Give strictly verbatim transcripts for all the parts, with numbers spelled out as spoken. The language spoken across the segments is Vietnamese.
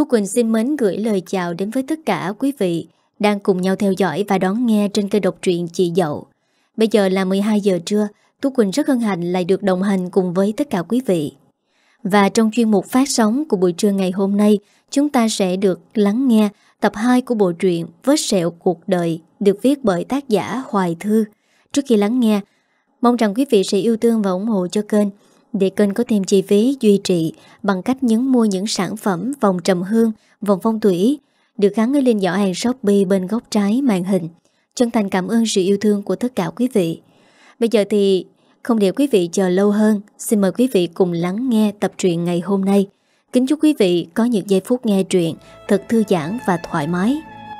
Tú Quỳnh xin mến gửi lời chào đến với tất cả quý vị đang cùng nhau theo dõi và đón nghe trên kênh đọc truyện Chị Dậu. Bây giờ là mười hai giờ trưa, Tú Quỳnh rất hân hạnh lại được đồng hành cùng với tất cả quý vị. Và trong chuyên mục phát sóng của buổi trưa ngày hôm nay, chúng ta sẽ được lắng nghe tập hai của bộ truyện Vết Sẹo Cuộc Đời được viết bởi tác giả Hoài Thư. Trước khi lắng nghe, mong rằng quý vị sẽ yêu thương và ủng hộ cho kênh để kênh có thêm chi phí duy trì bằng cách nhấn mua những sản phẩm vòng trầm hương, vòng phong thủy được gắn ở lên giỏ hàng Shopee bên góc trái màn hình. Chân thành cảm ơn sự yêu thương của tất cả quý vị. Bây giờ thì không để quý vị chờ lâu hơn, xin mời quý vị cùng lắng nghe tập truyện ngày hôm nay. Kính chúc quý vị có những giây phút nghe truyện thật thư giãn và thoải mái.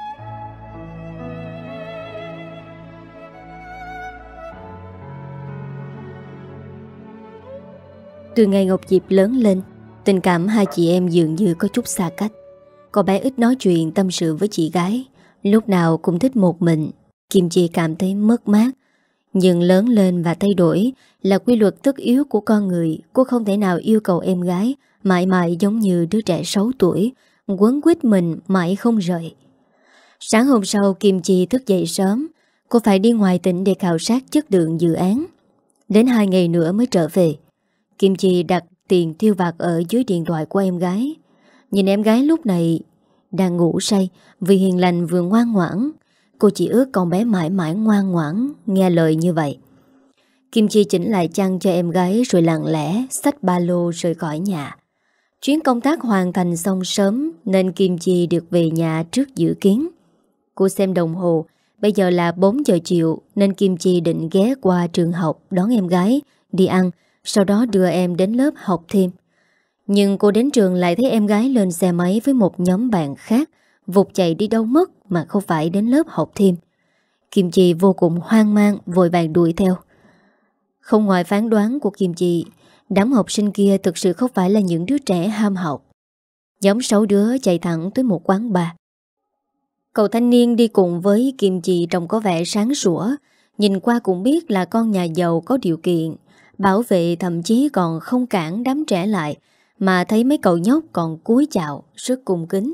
Từ ngày Ngọc Diệp lớn lên, tình cảm hai chị em dường như có chút xa cách. Cô bé ít nói chuyện tâm sự với chị gái, lúc nào cũng thích một mình. Kim Chi cảm thấy mất mát. Nhưng lớn lên và thay đổi là quy luật tất yếu của con người. Cô không thể nào yêu cầu em gái mãi mãi giống như đứa trẻ sáu tuổi, quấn quýt mình mãi không rời. Sáng hôm sau, Kim Chi thức dậy sớm. Cô phải đi ngoài tỉnh để khảo sát chất lượng dự án. Đến hai ngày nữa mới trở về. Kim Chi đặt tiền tiêu vặt ở dưới điện thoại của em gái. Nhìn em gái lúc này đang ngủ say vì hiền lành vừa ngoan ngoãn. Cô chỉ ước con bé mãi mãi ngoan ngoãn nghe lời như vậy. Kim Chi chỉnh lại chăn cho em gái rồi lặng lẽ xách ba lô rời khỏi nhà. Chuyến công tác hoàn thành xong sớm nên Kim Chi được về nhà trước dự kiến. Cô xem đồng hồ, bây giờ là bốn giờ chiều nên Kim Chi định ghé qua trường học đón em gái đi ăn, sau đó đưa em đến lớp học thêm. Nhưng cô đến trường lại thấy em gái lên xe máy với một nhóm bạn khác, vụt chạy đi đâu mất mà không phải đến lớp học thêm. Kim Chi vô cùng hoang mang, vội vàng đuổi theo. Không ngoài phán đoán của Kim Chi, đám học sinh kia thực sự không phải là những đứa trẻ ham học. Nhóm sáu đứa chạy thẳng tới một quán bar. Cậu thanh niên đi cùng với Kim Chi trông có vẻ sáng sủa, nhìn qua cũng biết là con nhà giàu có điều kiện. Bảo vệ thậm chí còn không cản đám trẻ lại, mà thấy mấy cậu nhóc còn cúi chào rất cung kính.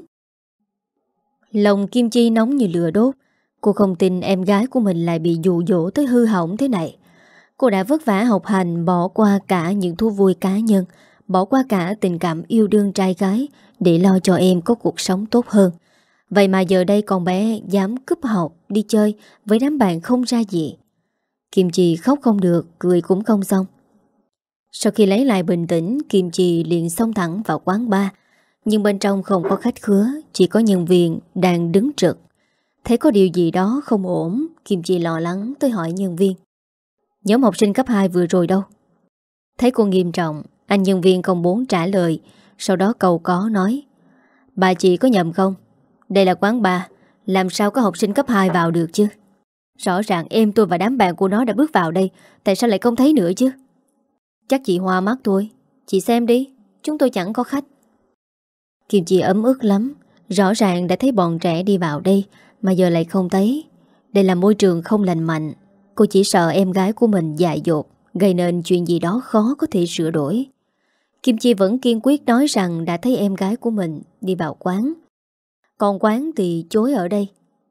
Lòng Kim Chi nóng như lửa đốt. Cô không tin em gái của mình lại bị dụ dỗ tới hư hỏng thế này. Cô đã vất vả học hành, bỏ qua cả những thú vui cá nhân, bỏ qua cả tình cảm yêu đương trai gái để lo cho em có cuộc sống tốt hơn. Vậy mà giờ đây con bé dám cúp học đi chơi với đám bạn không ra gì. Kim Chi khóc không được, cười cũng không xong. Sau khi lấy lại bình tĩnh, Kim Chi liền xông thẳng vào quán bar. Nhưng bên trong không có khách khứa, chỉ có nhân viên đang đứng trực. Thấy có điều gì đó không ổn, Kim Chi lo lắng tới hỏi nhân viên: nhóm học sinh cấp hai vừa rồi đâu? Thấy cô nghiêm trọng, anh nhân viên không muốn trả lời. Sau đó cầu có nói: bà chị có nhầm không? Đây là quán bar, làm sao có học sinh cấp hai vào được chứ? Rõ ràng em tôi và đám bạn của nó đã bước vào đây, tại sao lại không thấy nữa chứ? Chắc chị hoa mắt thôi, chị xem đi, chúng tôi chẳng có khách. Kim Chi ấm ức lắm. Rõ ràng đã thấy bọn trẻ đi vào đây mà giờ lại không thấy. Đây là môi trường không lành mạnh. Cô chỉ sợ em gái của mình dại dột, gây nên chuyện gì đó khó có thể sửa đổi. Kim Chi vẫn kiên quyết nói rằng đã thấy em gái của mình đi vào quán, còn quán thì chối ở đây.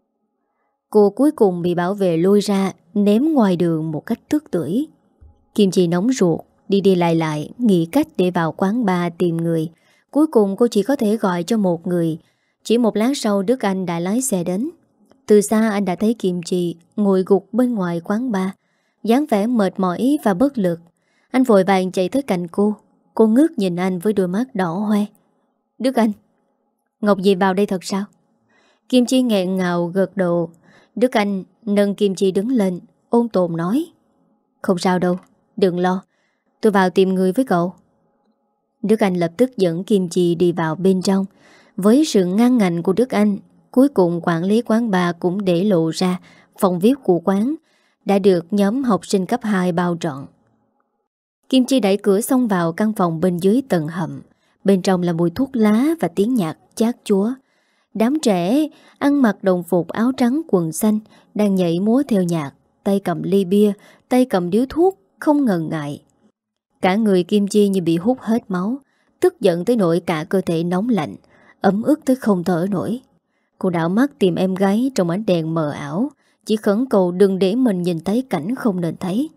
Cô cuối cùng bị bảo vệ lôi ra, ném ngoài đường một cách tức tưởi. Kim Chi nóng ruột, đi đi lại lại, nghĩ cách để vào quán bar tìm người. Cuối cùng cô chỉ có thể gọi cho một người. Chỉ một lát sau, Đức Anh đã lái xe đến. Từ xa anh đã thấy Kim Chi ngồi gục bên ngoài quán bar, dáng vẻ mệt mỏi và bất lực. Anh vội vàng chạy tới cạnh cô. Cô ngước nhìn anh với đôi mắt đỏ hoe. Đức Anh, Ngọc Diệp vào đây thật sao? Kim Chi nghẹn ngào gật đầu. Đức Anh nâng Kim Chi đứng lên, ôn tồn nói: không sao đâu, đừng lo, tôi vào tìm người với cậu. Đức Anh lập tức dẫn Kim Chi đi vào bên trong. Với sự ngăn ngạnh của Đức Anh, cuối cùng quản lý quán bar cũng để lộ ra phòng vi ai pi của quán đã được nhóm học sinh cấp hai bao trọn. Kim Chi đẩy cửa xông vào căn phòng bên dưới tầng hầm. Bên trong là mùi thuốc lá và tiếng nhạc chát chúa. Đám trẻ ăn mặc đồng phục áo trắng quần xanh đang nhảy múa theo nhạc, tay cầm ly bia, tay cầm điếu thuốc, không ngần ngại. Cả người Kim Chi như bị hút hết máu, tức giận tới nỗi cả cơ thể nóng lạnh. ấm ức tới không thở nổi. Cô đảo mắt tìm em gái trong ánh đèn mờ ảo, chỉ khẩn cầu đừng để mình nhìn thấy cảnh không nên thấy.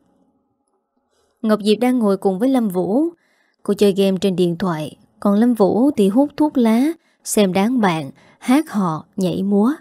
Ngọc Diệp đang ngồi cùng với Lâm Vũ. Cô chơi game trên điện thoại, còn Lâm Vũ thì hút thuốc lá, xem đám bạn, hát hò, nhảy múa.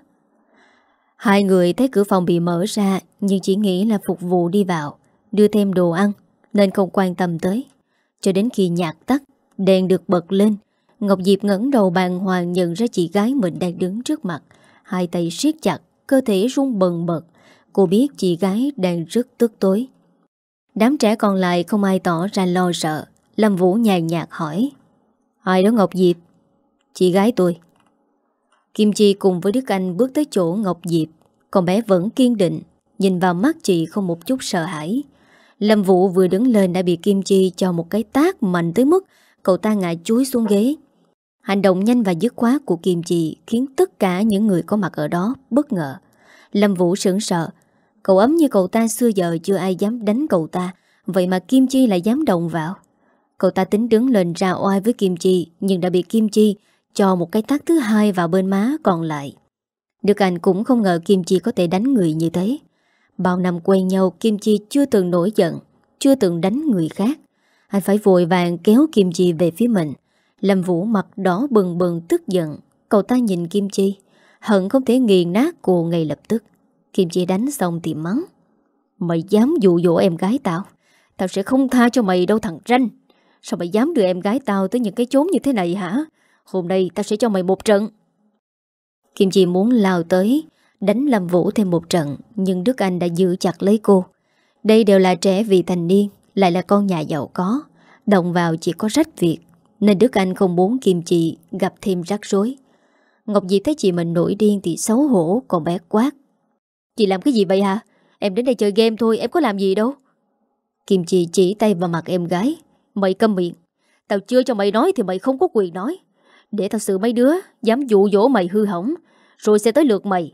Hai người thấy cửa phòng bị mở ra, nhưng chỉ nghĩ là phục vụ đi vào, đưa thêm đồ ăn, nên không quan tâm tới. Cho đến khi nhạc tắt, đèn được bật lên, Ngọc Diệp ngẩng đầu bàng hoàng nhận ra chị gái mình đang đứng trước mặt. Hai tay siết chặt, cơ thể run bần bật. Cô biết chị gái đang rất tức tối. Đám trẻ còn lại không ai tỏ ra lo sợ. Lâm Vũ nhàn nhạt hỏi: ai đó Ngọc Diệp? Chị gái tôi. Kim Chi cùng với Đức Anh bước tới chỗ Ngọc Diệp. Con bé vẫn kiên định, nhìn vào mắt chị không một chút sợ hãi. Lâm Vũ vừa đứng lên đã bị Kim Chi cho một cái tát mạnh tới mức cậu ta ngã chúi xuống ghế. Hành động nhanh và dứt khoát của Kim Chi khiến tất cả những người có mặt ở đó bất ngờ. Lâm Vũ sững sờ. Cậu ấm như cậu ta xưa giờ chưa ai dám đánh cậu ta, vậy mà Kim Chi lại dám động vào. Cậu ta tính đứng lên ra oai với Kim Chi, nhưng đã bị Kim Chi cho một cái tát thứ hai vào bên má còn lại. Đức Anh cũng không ngờ Kim Chi có thể đánh người như thế. Bao năm quen nhau, Kim Chi chưa từng nổi giận, chưa từng đánh người khác. Anh phải vội vàng kéo Kim Chi về phía mình. Lâm Vũ mặt đỏ bừng bừng tức giận. Cậu ta nhìn Kim Chi, hận không thể nghiền nát cô ngay lập tức. Kim Chi đánh xong thì mắng: mày dám dụ dỗ em gái tao, tao sẽ không tha cho mày đâu thằng ranh. Sao mày dám đưa em gái tao tới những cái chốn như thế này hả? Hôm nay tao sẽ cho mày một trận. Kim Chi muốn lao tới đánh Lâm Vũ thêm một trận, nhưng Đức Anh đã giữ chặt lấy cô. Đây đều là trẻ vị thành niên, lại là con nhà giàu có, động vào chỉ có rách việc, nên Đức Anh không muốn Kim Chi gặp thêm rắc rối. Ngọc Diệp thấy chị mình nổi điên thì xấu hổ, còn bé quát: chị làm cái gì vậy hả? Em đến đây chơi game thôi, em có làm gì đâu. Kim Chi chỉ tay vào mặt em gái: mày câm miệng. Tao chưa cho mày nói thì mày không có quyền nói. Để tao xử mấy đứa dám dụ dỗ mày hư hỏng, rồi sẽ tới lượt mày.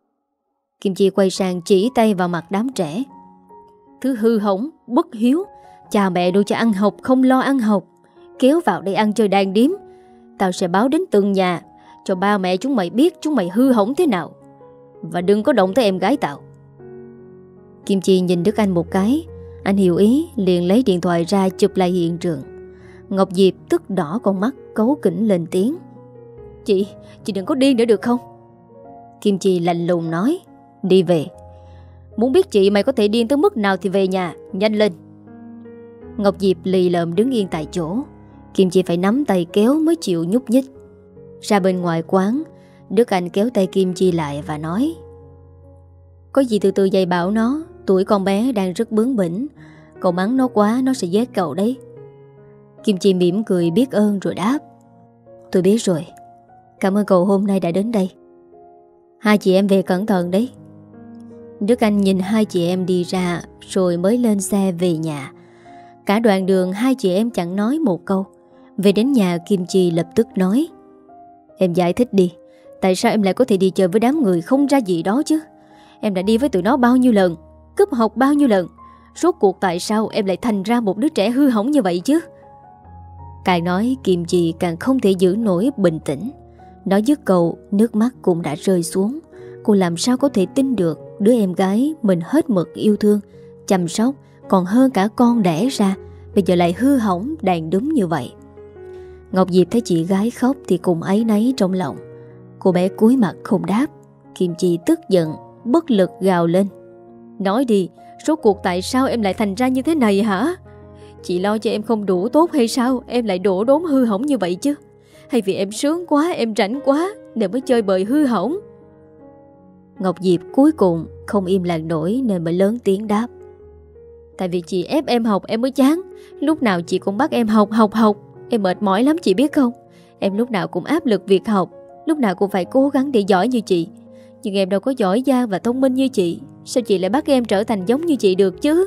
Kim Chi quay sang chỉ tay vào mặt đám trẻ: thứ hư hỏng, bất hiếu, cha mẹ nuôi cho ăn học không lo ăn học, kéo vào đây ăn chơi đàn điếm. Tao sẽ báo đến từng nhà, cho ba mẹ chúng mày biết chúng mày hư hỏng thế nào. Và đừng có động tới em gái tao. Kim Chi nhìn Đức Anh một cái. Anh hiểu ý, liền lấy điện thoại ra chụp lại hiện trường. Ngọc Diệp tức đỏ con mắt, cấu kỉnh lên tiếng: Chị, chị đừng có điên nữa được không? Kim Chi lạnh lùng nói: đi về. Muốn biết chị mày có thể điên tới mức nào thì về nhà, nhanh lên. Ngọc Diệp lì lợm đứng yên tại chỗ. Kim Chi phải nắm tay kéo mới chịu nhúc nhích. Ra bên ngoài quán, Đức Anh kéo tay Kim Chi lại và nói: có gì từ từ dạy bảo nó, tuổi con bé đang rất bướng bỉnh. Cậu mắng nó quá nó sẽ ghét cậu đấy. Kim Chi mỉm cười biết ơn rồi đáp: tôi biết rồi. Cảm ơn cậu hôm nay đã đến đây. Hai chị em về cẩn thận đấy. Đức Anh nhìn hai chị em đi ra rồi mới lên xe về nhà. Cả đoạn đường hai chị em chẳng nói một câu. Về đến nhà, Kim Chi lập tức nói: em giải thích đi, tại sao em lại có thể đi chơi với đám người không ra gì đó chứ? Em đã đi với tụi nó bao nhiêu lần, cúp học bao nhiêu lần. Rốt cuộc tại sao em lại thành ra một đứa trẻ hư hỏng như vậy chứ? Càng nói Kim Chi càng không thể giữ nổi bình tĩnh. Nói dứt câu, nước mắt cũng đã rơi xuống. Cô làm sao có thể tin được đứa em gái mình hết mực yêu thương, chăm sóc, còn hơn cả con đẻ ra, bây giờ lại hư hỏng đàn đúng như vậy. Ngọc Diệp thấy chị gái khóc thì cùng áy náy trong lòng. Cô bé cúi mặt không đáp. Kim Chi tức giận, bất lực gào lên: nói đi, rốt cuộc tại sao em lại thành ra như thế này hả? Chị lo cho em không đủ tốt hay sao em lại đổ đốn hư hỏng như vậy chứ? Hay vì em sướng quá, em rảnh quá nên mới chơi bời hư hỏng? Ngọc Diệp cuối cùng không im lặng nổi nên mới lớn tiếng đáp: tại vì chị ép em học em mới chán. Lúc nào chị cũng bắt em học học học. Em mệt mỏi lắm chị biết không? Em lúc nào cũng áp lực việc học, lúc nào cũng phải cố gắng để giỏi như chị. Nhưng em đâu có giỏi giang và thông minh như chị. Sao chị lại bắt em trở thành giống như chị được chứ?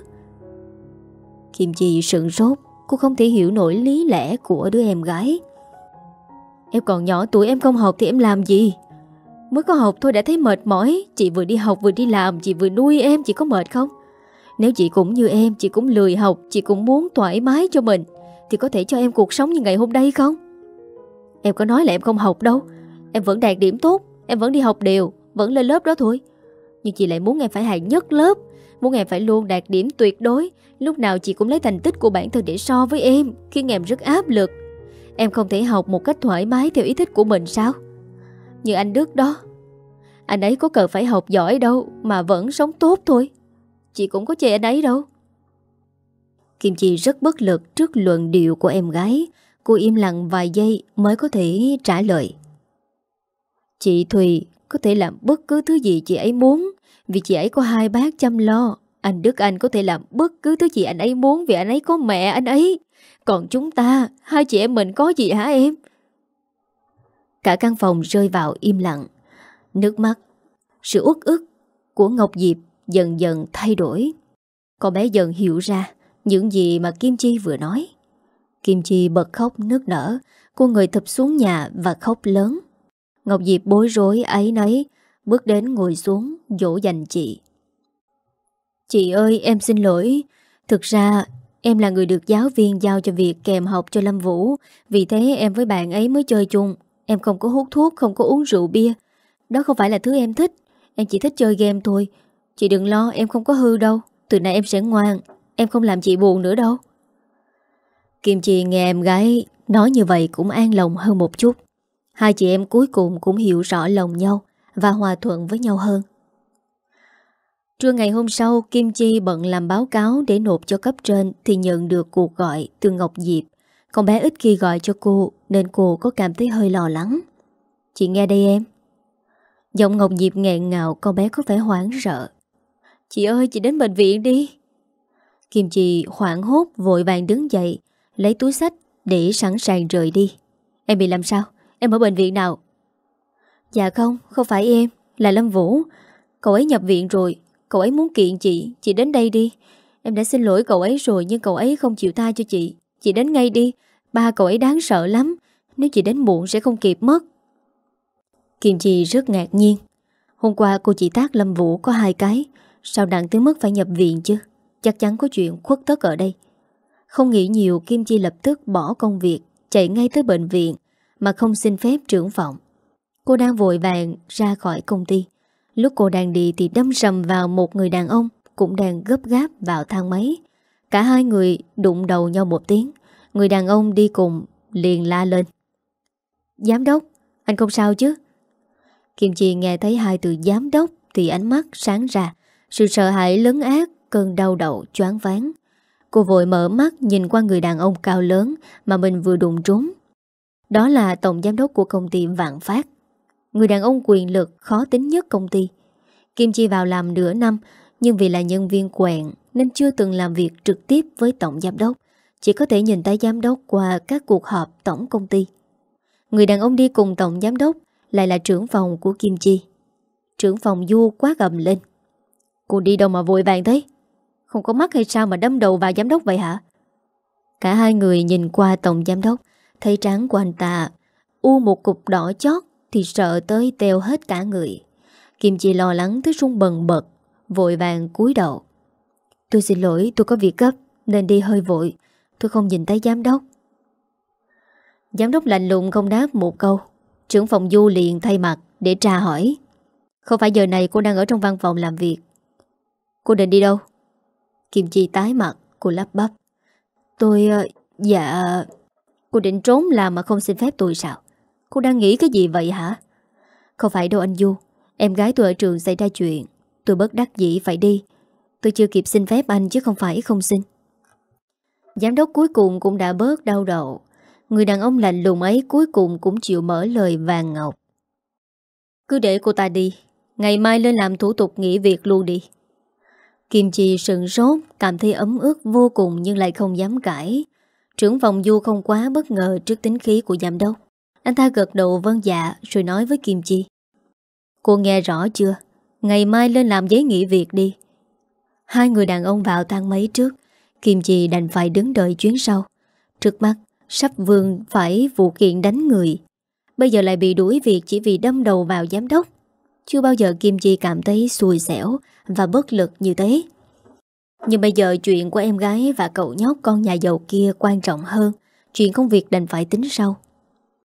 Kim Chi sững sốt. Cô không thể hiểu nổi lý lẽ của đứa em gái. Em còn nhỏ tuổi, em không học thì em làm gì? Mới có học thôi đã thấy mệt mỏi. Chị vừa đi học vừa đi làm, chị vừa nuôi em, chị có mệt không? Nếu chị cũng như em, chị cũng lười học, chị cũng muốn thoải mái cho mình, thì có thể cho em cuộc sống như ngày hôm nay không? Em có nói là em không học đâu. Em vẫn đạt điểm tốt, em vẫn đi học đều, vẫn lên lớp đó thôi. Nhưng chị lại muốn em phải hạng nhất lớp, muốn em phải luôn đạt điểm tuyệt đối. Lúc nào chị cũng lấy thành tích của bản thân để so với em, khiến em rất áp lực. Em không thể học một cách thoải mái theo ý thích của mình sao? Như anh Đức đó, anh ấy có cần phải học giỏi đâu mà vẫn sống tốt thôi. Chị cũng có chê anh ấy đâu. Kim Chi rất bất lực trước luận điệu của em gái. Cô im lặng vài giây mới có thể trả lời. Chị Thùy có thể làm bất cứ thứ gì chị ấy muốn, vì chị ấy có hai bác chăm lo. Anh Đức Anh có thể làm bất cứ thứ gì anh ấy muốn, vì anh ấy có mẹ anh ấy. Còn chúng ta, hai chị em mình có gì hả em? Cả căn phòng rơi vào im lặng. Nước mắt, sự uất ức của Ngọc Diệp dần dần thay đổi. Cô bé dần hiểu ra những gì mà Kim Chi vừa nói. Kim Chi bật khóc nức nở. Cô người thụp xuống nhà và khóc lớn. Ngọc Diệp bối rối áy náy bước đến ngồi xuống dỗ dành chị. Chị ơi, em xin lỗi. Thực ra em là người được giáo viên giao cho việc kèm học cho Lâm Vũ. Vì thế em với bạn ấy mới chơi chung. Em không có hút thuốc, không có uống rượu bia. Đó không phải là thứ em thích. Em chỉ thích chơi game thôi. Chị đừng lo, em không có hư đâu. Từ nay em sẽ ngoan. Em không làm chị buồn nữa đâu. Kim Chi nghe em gái nói như vậy cũng an lòng hơn một chút. Hai chị em cuối cùng cũng hiểu rõ lòng nhau và hòa thuận với nhau hơn. Trưa ngày hôm sau, Kim Chi bận làm báo cáo để nộp cho cấp trên thì nhận được cuộc gọi từ Ngọc Diệp. Con bé ít khi gọi cho cô nên cô có cảm thấy hơi lo lắng. Chị nghe đây em. Giọng Ngọc Diệp nghẹn ngào, con bé có vẻ hoảng sợ. Chị ơi, chị đến bệnh viện đi. Kim Chi hoảng hốt vội vàng đứng dậy, lấy túi xách để sẵn sàng rời đi. Em bị làm sao? Em ở bệnh viện nào? Dạ không, không phải em, là Lâm Vũ. Cậu ấy nhập viện rồi. Cậu ấy muốn kiện chị, chị đến đây đi. Em đã xin lỗi cậu ấy rồi nhưng cậu ấy không chịu tha cho chị. Chị đến ngay đi. Ba cậu ấy đáng sợ lắm. Nếu chị đến muộn sẽ không kịp mất. Kim Chi rất ngạc nhiên. Hôm qua cô chỉ tát Lâm Vũ có hai cái, sao nặng tới mức phải nhập viện chứ? Chắc chắn có chuyện khuất tất ở đây. Không nghĩ nhiều, Kim Chi lập tức bỏ công việc, chạy ngay tới bệnh viện mà không xin phép trưởng phòng. Cô đang vội vàng ra khỏi công ty. Lúc cô đang đi thì đâm sầm vào một người đàn ông cũng đang gấp gáp vào thang máy. Cả hai người đụng đầu nhau một tiếng. Người đàn ông đi cùng liền la lên. Giám đốc, anh không sao chứ? Kim Chi nghe thấy hai từ giám đốc thì ánh mắt sáng ra. Sự sợ hãi lấn át, cơn đau đầu choáng váng. Cô vội mở mắt nhìn qua người đàn ông cao lớn mà mình vừa đụng trúng. Đó là tổng giám đốc của công ty Vạn Phát. Người đàn ông quyền lực khó tính nhất công ty. Kim Chi vào làm nửa năm, nhưng vì là nhân viên quèn nên chưa từng làm việc trực tiếp với tổng giám đốc, chỉ có thể nhìn thấy giám đốc qua các cuộc họp tổng công ty. Người đàn ông đi cùng tổng giám đốc lại là trưởng phòng của Kim Chi. Trưởng phòng Du quát gầm lên. Cô đi đâu mà vội vàng thế? Không có mắt hay sao mà đâm đầu vào giám đốc vậy hả? Cả hai người nhìn qua tổng giám đốc, thấy trán của anh ta u một cục đỏ chót thì sợ tới teo hết cả người. Kim Chi lo lắng tới run bần bật, vội vàng cúi đầu. Tôi xin lỗi, tôi có việc gấp nên đi hơi vội. Tôi không nhìn thấy giám đốc. Giám đốc lạnh lùng không đáp một câu. Trưởng phòng Du liền thay mặt để tra hỏi. Không phải giờ này cô đang ở trong văn phòng làm việc. Cô định đi đâu? Kim Chi tái mặt, cô lắp bắp. Tôi... dạ... Cô định trốn làm mà không xin phép tôi sao? Cô đang nghĩ cái gì vậy hả? Không phải đâu anh Du. Em gái tôi ở trường xảy ra chuyện. Tôi bất đắc dĩ phải đi. Tôi chưa kịp xin phép anh chứ không phải không xin. Giám đốc cuối cùng cũng đã bớt đau đầu. Người đàn ông lạnh lùng ấy cuối cùng cũng chịu mở lời vàng ngọc. Cứ để cô ta đi. Ngày mai lên làm thủ tục nghỉ việc luôn đi. Kim Chi sững sốt, cảm thấy ấm ức vô cùng nhưng lại không dám cãi. Trưởng phòng Du không quá bất ngờ trước tính khí của giám đốc. Anh ta gật đầu vâng dạ rồi nói với Kim Chi. Cô nghe rõ chưa? Ngày mai lên làm giấy nghỉ việc đi. Hai người đàn ông vào thang máy trước. Kim Chi đành phải đứng đợi chuyến sau. Trước mắt sắp vương phải vụ kiện đánh người. Bây giờ lại bị đuổi việc chỉ vì đâm đầu vào giám đốc. Chưa bao giờ Kim Chi cảm thấy xui xẻo và bất lực như thế. Nhưng bây giờ chuyện của em gái và cậu nhóc con nhà giàu kia quan trọng hơn. Chuyện công việc đành phải tính sau.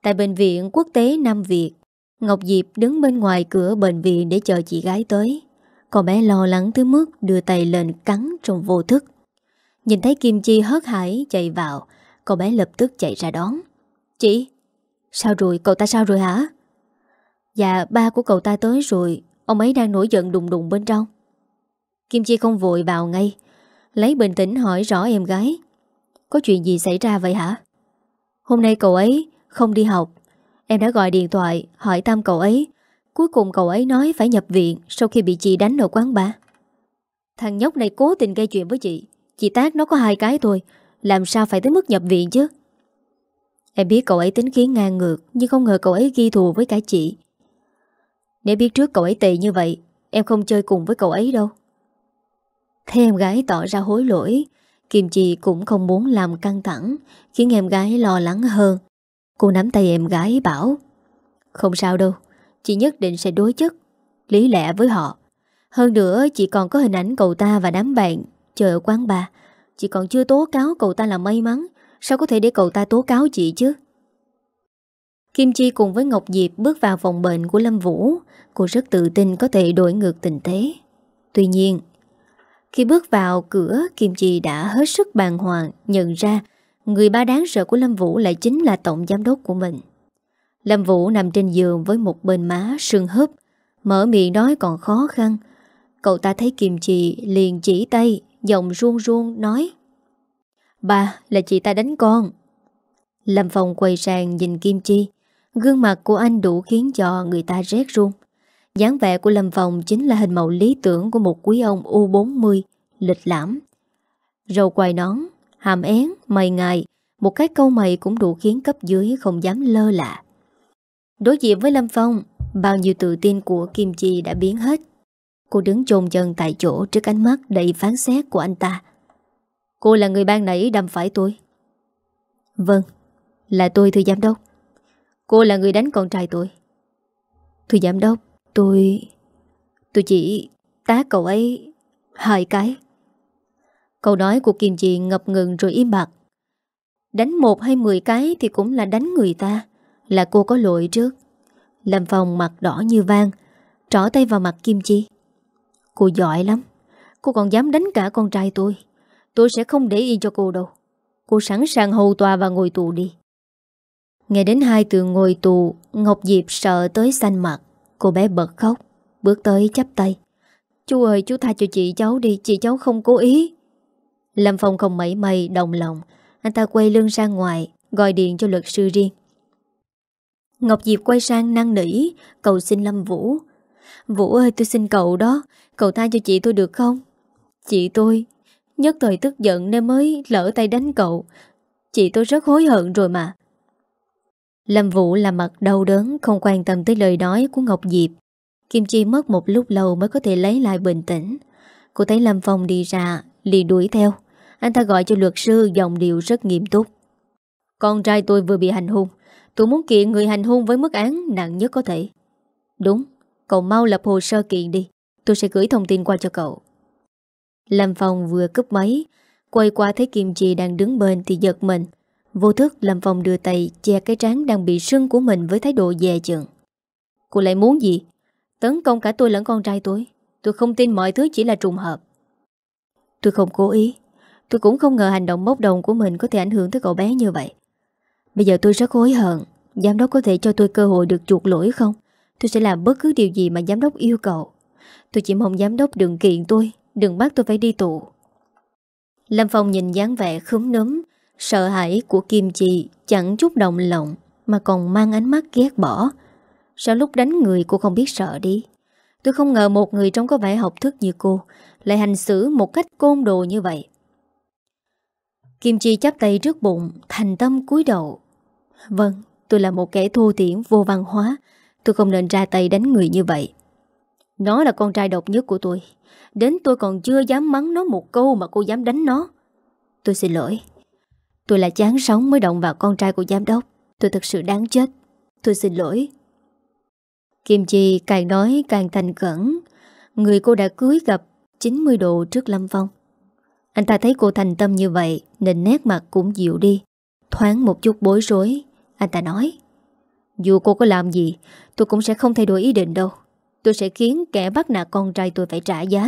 Tại bệnh viện quốc tế Nam Việt, Ngọc Diệp đứng bên ngoài cửa bệnh viện để chờ chị gái tới. Con bé lo lắng tới mức đưa tay lên cắn trong vô thức. Nhìn thấy Kim Chi hớt hải chạy vào, con bé lập tức chạy ra đón. Chị, sao rồi, cậu ta sao rồi hả? Dạ, ba của cậu ta tới rồi, ông ấy đang nổi giận đùng đùng bên trong. Kim Chi không vội vào ngay, lấy bình tĩnh hỏi rõ em gái. Có chuyện gì xảy ra vậy hả? Hôm nay cậu ấy không đi học. Em đã gọi điện thoại hỏi thăm cậu ấy. Cuối cùng cậu ấy nói phải nhập viện sau khi bị chị đánh ở quán bar. Thằng nhóc này cố tình gây chuyện với chị. Chị tát nó có hai cái thôi, làm sao phải tới mức nhập viện chứ? Em biết cậu ấy tính khí ngang ngược, nhưng không ngờ cậu ấy ghi thù với cả chị. Nếu biết trước cậu ấy tệ như vậy, em không chơi cùng với cậu ấy đâu. Thấy em gái tỏ ra hối lỗi, Kim Chi cũng không muốn làm căng thẳng, khiến em gái lo lắng hơn. Cô nắm tay em gái bảo: Không sao đâu, chị nhất định sẽ đối chất lý lẽ với họ. Hơn nữa chị còn có hình ảnh cậu ta và đám bạn chờ ở quán bar. Chị còn chưa tố cáo cậu ta là may mắn, sao có thể để cậu ta tố cáo chị chứ? Kim Chi cùng với Ngọc Diệp bước vào phòng bệnh của Lâm Vũ. Cô rất tự tin có thể đổi ngược tình thế. Tuy nhiên, khi bước vào cửa, Kim Chi đã hết sức bàng hoàng nhận ra người ba đáng sợ của Lâm Vũ lại chính là tổng giám đốc của mình. Lâm Vũ nằm trên giường với một bên má sưng húp, mở miệng nói còn khó khăn. Cậu ta thấy Kim Chi liền chỉ tay, giọng run run nói: Ba, là chị ta đánh con. Lâm Phong quay sang nhìn Kim Chi. Gương mặt của anh đủ khiến cho người ta rét run. Dáng vẻ của Lâm Phong chính là hình mẫu lý tưởng của một quý ông u bốn mươi, lịch lãm. Râu quai nón, hàm én, mày ngài, một cái câu mày cũng đủ khiến cấp dưới không dám lơ là. Đối diện với Lâm Phong, bao nhiêu tự tin của Kim Chi đã biến hết. Cô đứng chôn chân tại chỗ trước ánh mắt đầy phán xét của anh ta. Cô là người ban nãy đâm phải tôi. Vâng, là tôi thưa giám đốc. Cô là người đánh con trai tôi. Thưa giám đốc, tôi... Tôi chỉ tát cậu ấy hai cái. Câu nói của Kim Chi ngập ngừng rồi im bặt. Đánh một hay mười cái thì cũng là đánh người ta. Là cô có lỗi trước. Lâm Phong mặt đỏ như vang, trỏ tay vào mặt Kim Chi. Cô giỏi lắm. Cô còn dám đánh cả con trai tôi. Tôi sẽ không để yên cho cô đâu. Cô sẵn sàng hầu tòa và ngồi tù đi. Nghe đến hai từ ngồi tù, Ngọc Diệp sợ tới xanh mặt. Cô bé bật khóc, bước tới chắp tay. Chú ơi, chú tha cho chị cháu đi. Chị cháu không cố ý. Lâm Phong không mảy may đồng lòng. Anh ta quay lưng ra ngoài, gọi điện cho luật sư riêng. Ngọc Diệp quay sang năn nỉ, cầu xin Lâm Vũ. Vũ ơi, tôi xin cậu đó, cậu tha cho chị tôi được không? Chị tôi nhất thời tức giận nên mới lỡ tay đánh cậu. Chị tôi rất hối hận rồi mà. Lâm Vũ làm mặt đau đớn, không quan tâm tới lời nói của Ngọc Diệp. Kim Chi mất một lúc lâu mới có thể lấy lại bình tĩnh. Cô thấy Lâm Phong đi ra, liền đuổi theo. Anh ta gọi cho luật sư, giọng điệu rất nghiêm túc. Con trai tôi vừa bị hành hung. Tôi muốn kiện người hành hung với mức án nặng nhất có thể. Đúng, cậu mau lập hồ sơ kiện đi. Tôi sẽ gửi thông tin qua cho cậu. Lâm Phong vừa cúp máy, quay qua thấy Kim Chi đang đứng bên thì giật mình. Vô thức Lâm Phong đưa tay che cái trán đang bị sưng của mình với thái độ dè chừng. Cô lại muốn gì? Tấn công cả tôi lẫn con trai tôi. Tôi không tin mọi thứ chỉ là trùng hợp. Tôi không cố ý. Tôi cũng không ngờ hành động bốc đồng của mình có thể ảnh hưởng tới cậu bé như vậy. Bây giờ tôi rất hối hận. Giám đốc có thể cho tôi cơ hội được chuộc lỗi không? Tôi sẽ làm bất cứ điều gì mà giám đốc yêu cầu. Tôi chỉ mong giám đốc đừng kiện tôi, đừng bắt tôi phải đi tù. Lâm Phong nhìn dáng vẻ khúm núm, sợ hãi của Kim Chi chẳng chút động lòng, mà còn mang ánh mắt ghét bỏ. Sao lúc đánh người cô không biết sợ đi? Tôi không ngờ một người trông có vẻ học thức như cô lại hành xử một cách côn đồ như vậy. Kim Chi chắp tay trước bụng, thành tâm cúi đầu. Vâng, tôi là một kẻ thô thiển vô văn hóa. Tôi không nên ra tay đánh người như vậy. Nó là con trai độc nhất của tôi. Đến tôi còn chưa dám mắng nó một câu mà cô dám đánh nó. Tôi xin lỗi. Tôi là chán sống mới động vào con trai của giám đốc. Tôi thật sự đáng chết. Tôi xin lỗi. Kim Chi càng nói càng thành khẩn. Người cô đã cúi gập chín mươi độ trước Lâm Phong. Anh ta thấy cô thành tâm như vậy nên nét mặt cũng dịu đi. Thoáng một chút bối rối. Anh ta nói: Dù cô có làm gì, tôi cũng sẽ không thay đổi ý định đâu. Tôi sẽ khiến kẻ bắt nạt con trai tôi phải trả giá.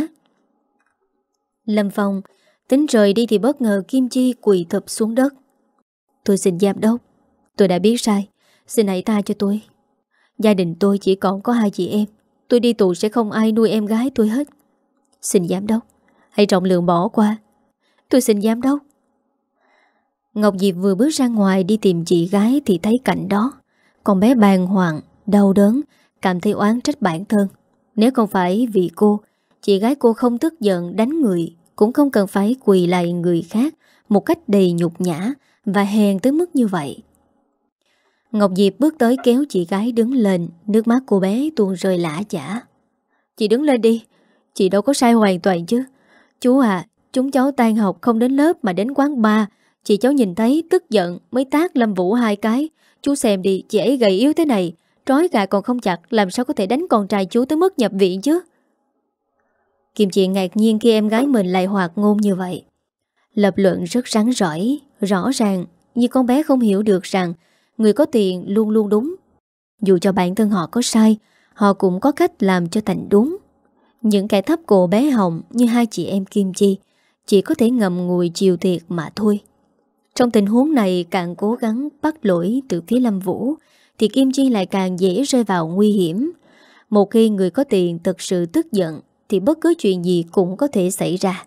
Lâm Phong tính rời đi thì bất ngờ Kim Chi quỳ thụp xuống đất. Tôi xin giám đốc, tôi đã biết sai, xin hãy tha cho tôi. Gia đình tôi chỉ còn có hai chị em. Tôi đi tù sẽ không ai nuôi em gái tôi hết. Xin giám đốc, hãy trọng lượng bỏ qua. Tôi xin giám đốc. Ngọc Diệp vừa bước ra ngoài đi tìm chị gái thì thấy cảnh đó. Con bé bàng hoàng, đau đớn, cảm thấy oán trách bản thân. Nếu không phải vì cô, chị gái cô không tức giận đánh người, cũng không cần phải quỳ lạy người khác một cách đầy nhục nhã và hèn tới mức như vậy. Ngọc Diệp bước tới kéo chị gái đứng lên, nước mắt cô bé tuôn rơi lã chả. Chị đứng lên đi, chị đâu có sai hoàn toàn chứ. Chú à, chúng cháu tan học không đến lớp mà đến quán bar. Chị cháu nhìn thấy tức giận mới tát Lâm Vũ hai cái. Chú xem đi, chị ấy gầy yếu thế này, trói gà còn không chặt, làm sao có thể đánh con trai chú tới mức nhập viện chứ. Kim Chi ngạc nhiên khi em gái mình lại hoạt ngôn như vậy. Lập luận rất rắn rỏi, rõ ràng, nhưng con bé không hiểu được rằng người có tiền luôn luôn đúng. Dù cho bản thân họ có sai, họ cũng có cách làm cho thành đúng. Những kẻ thấp cổ bé hồng như hai chị em Kim Chi chỉ có thể ngậm ngùi chịu thiệt mà thôi. Trong tình huống này càng cố gắng bắt lỗi từ phía Lâm Vũ thì Kim Chi lại càng dễ rơi vào nguy hiểm. Một khi người có tiền thực sự tức giận thì bất cứ chuyện gì cũng có thể xảy ra.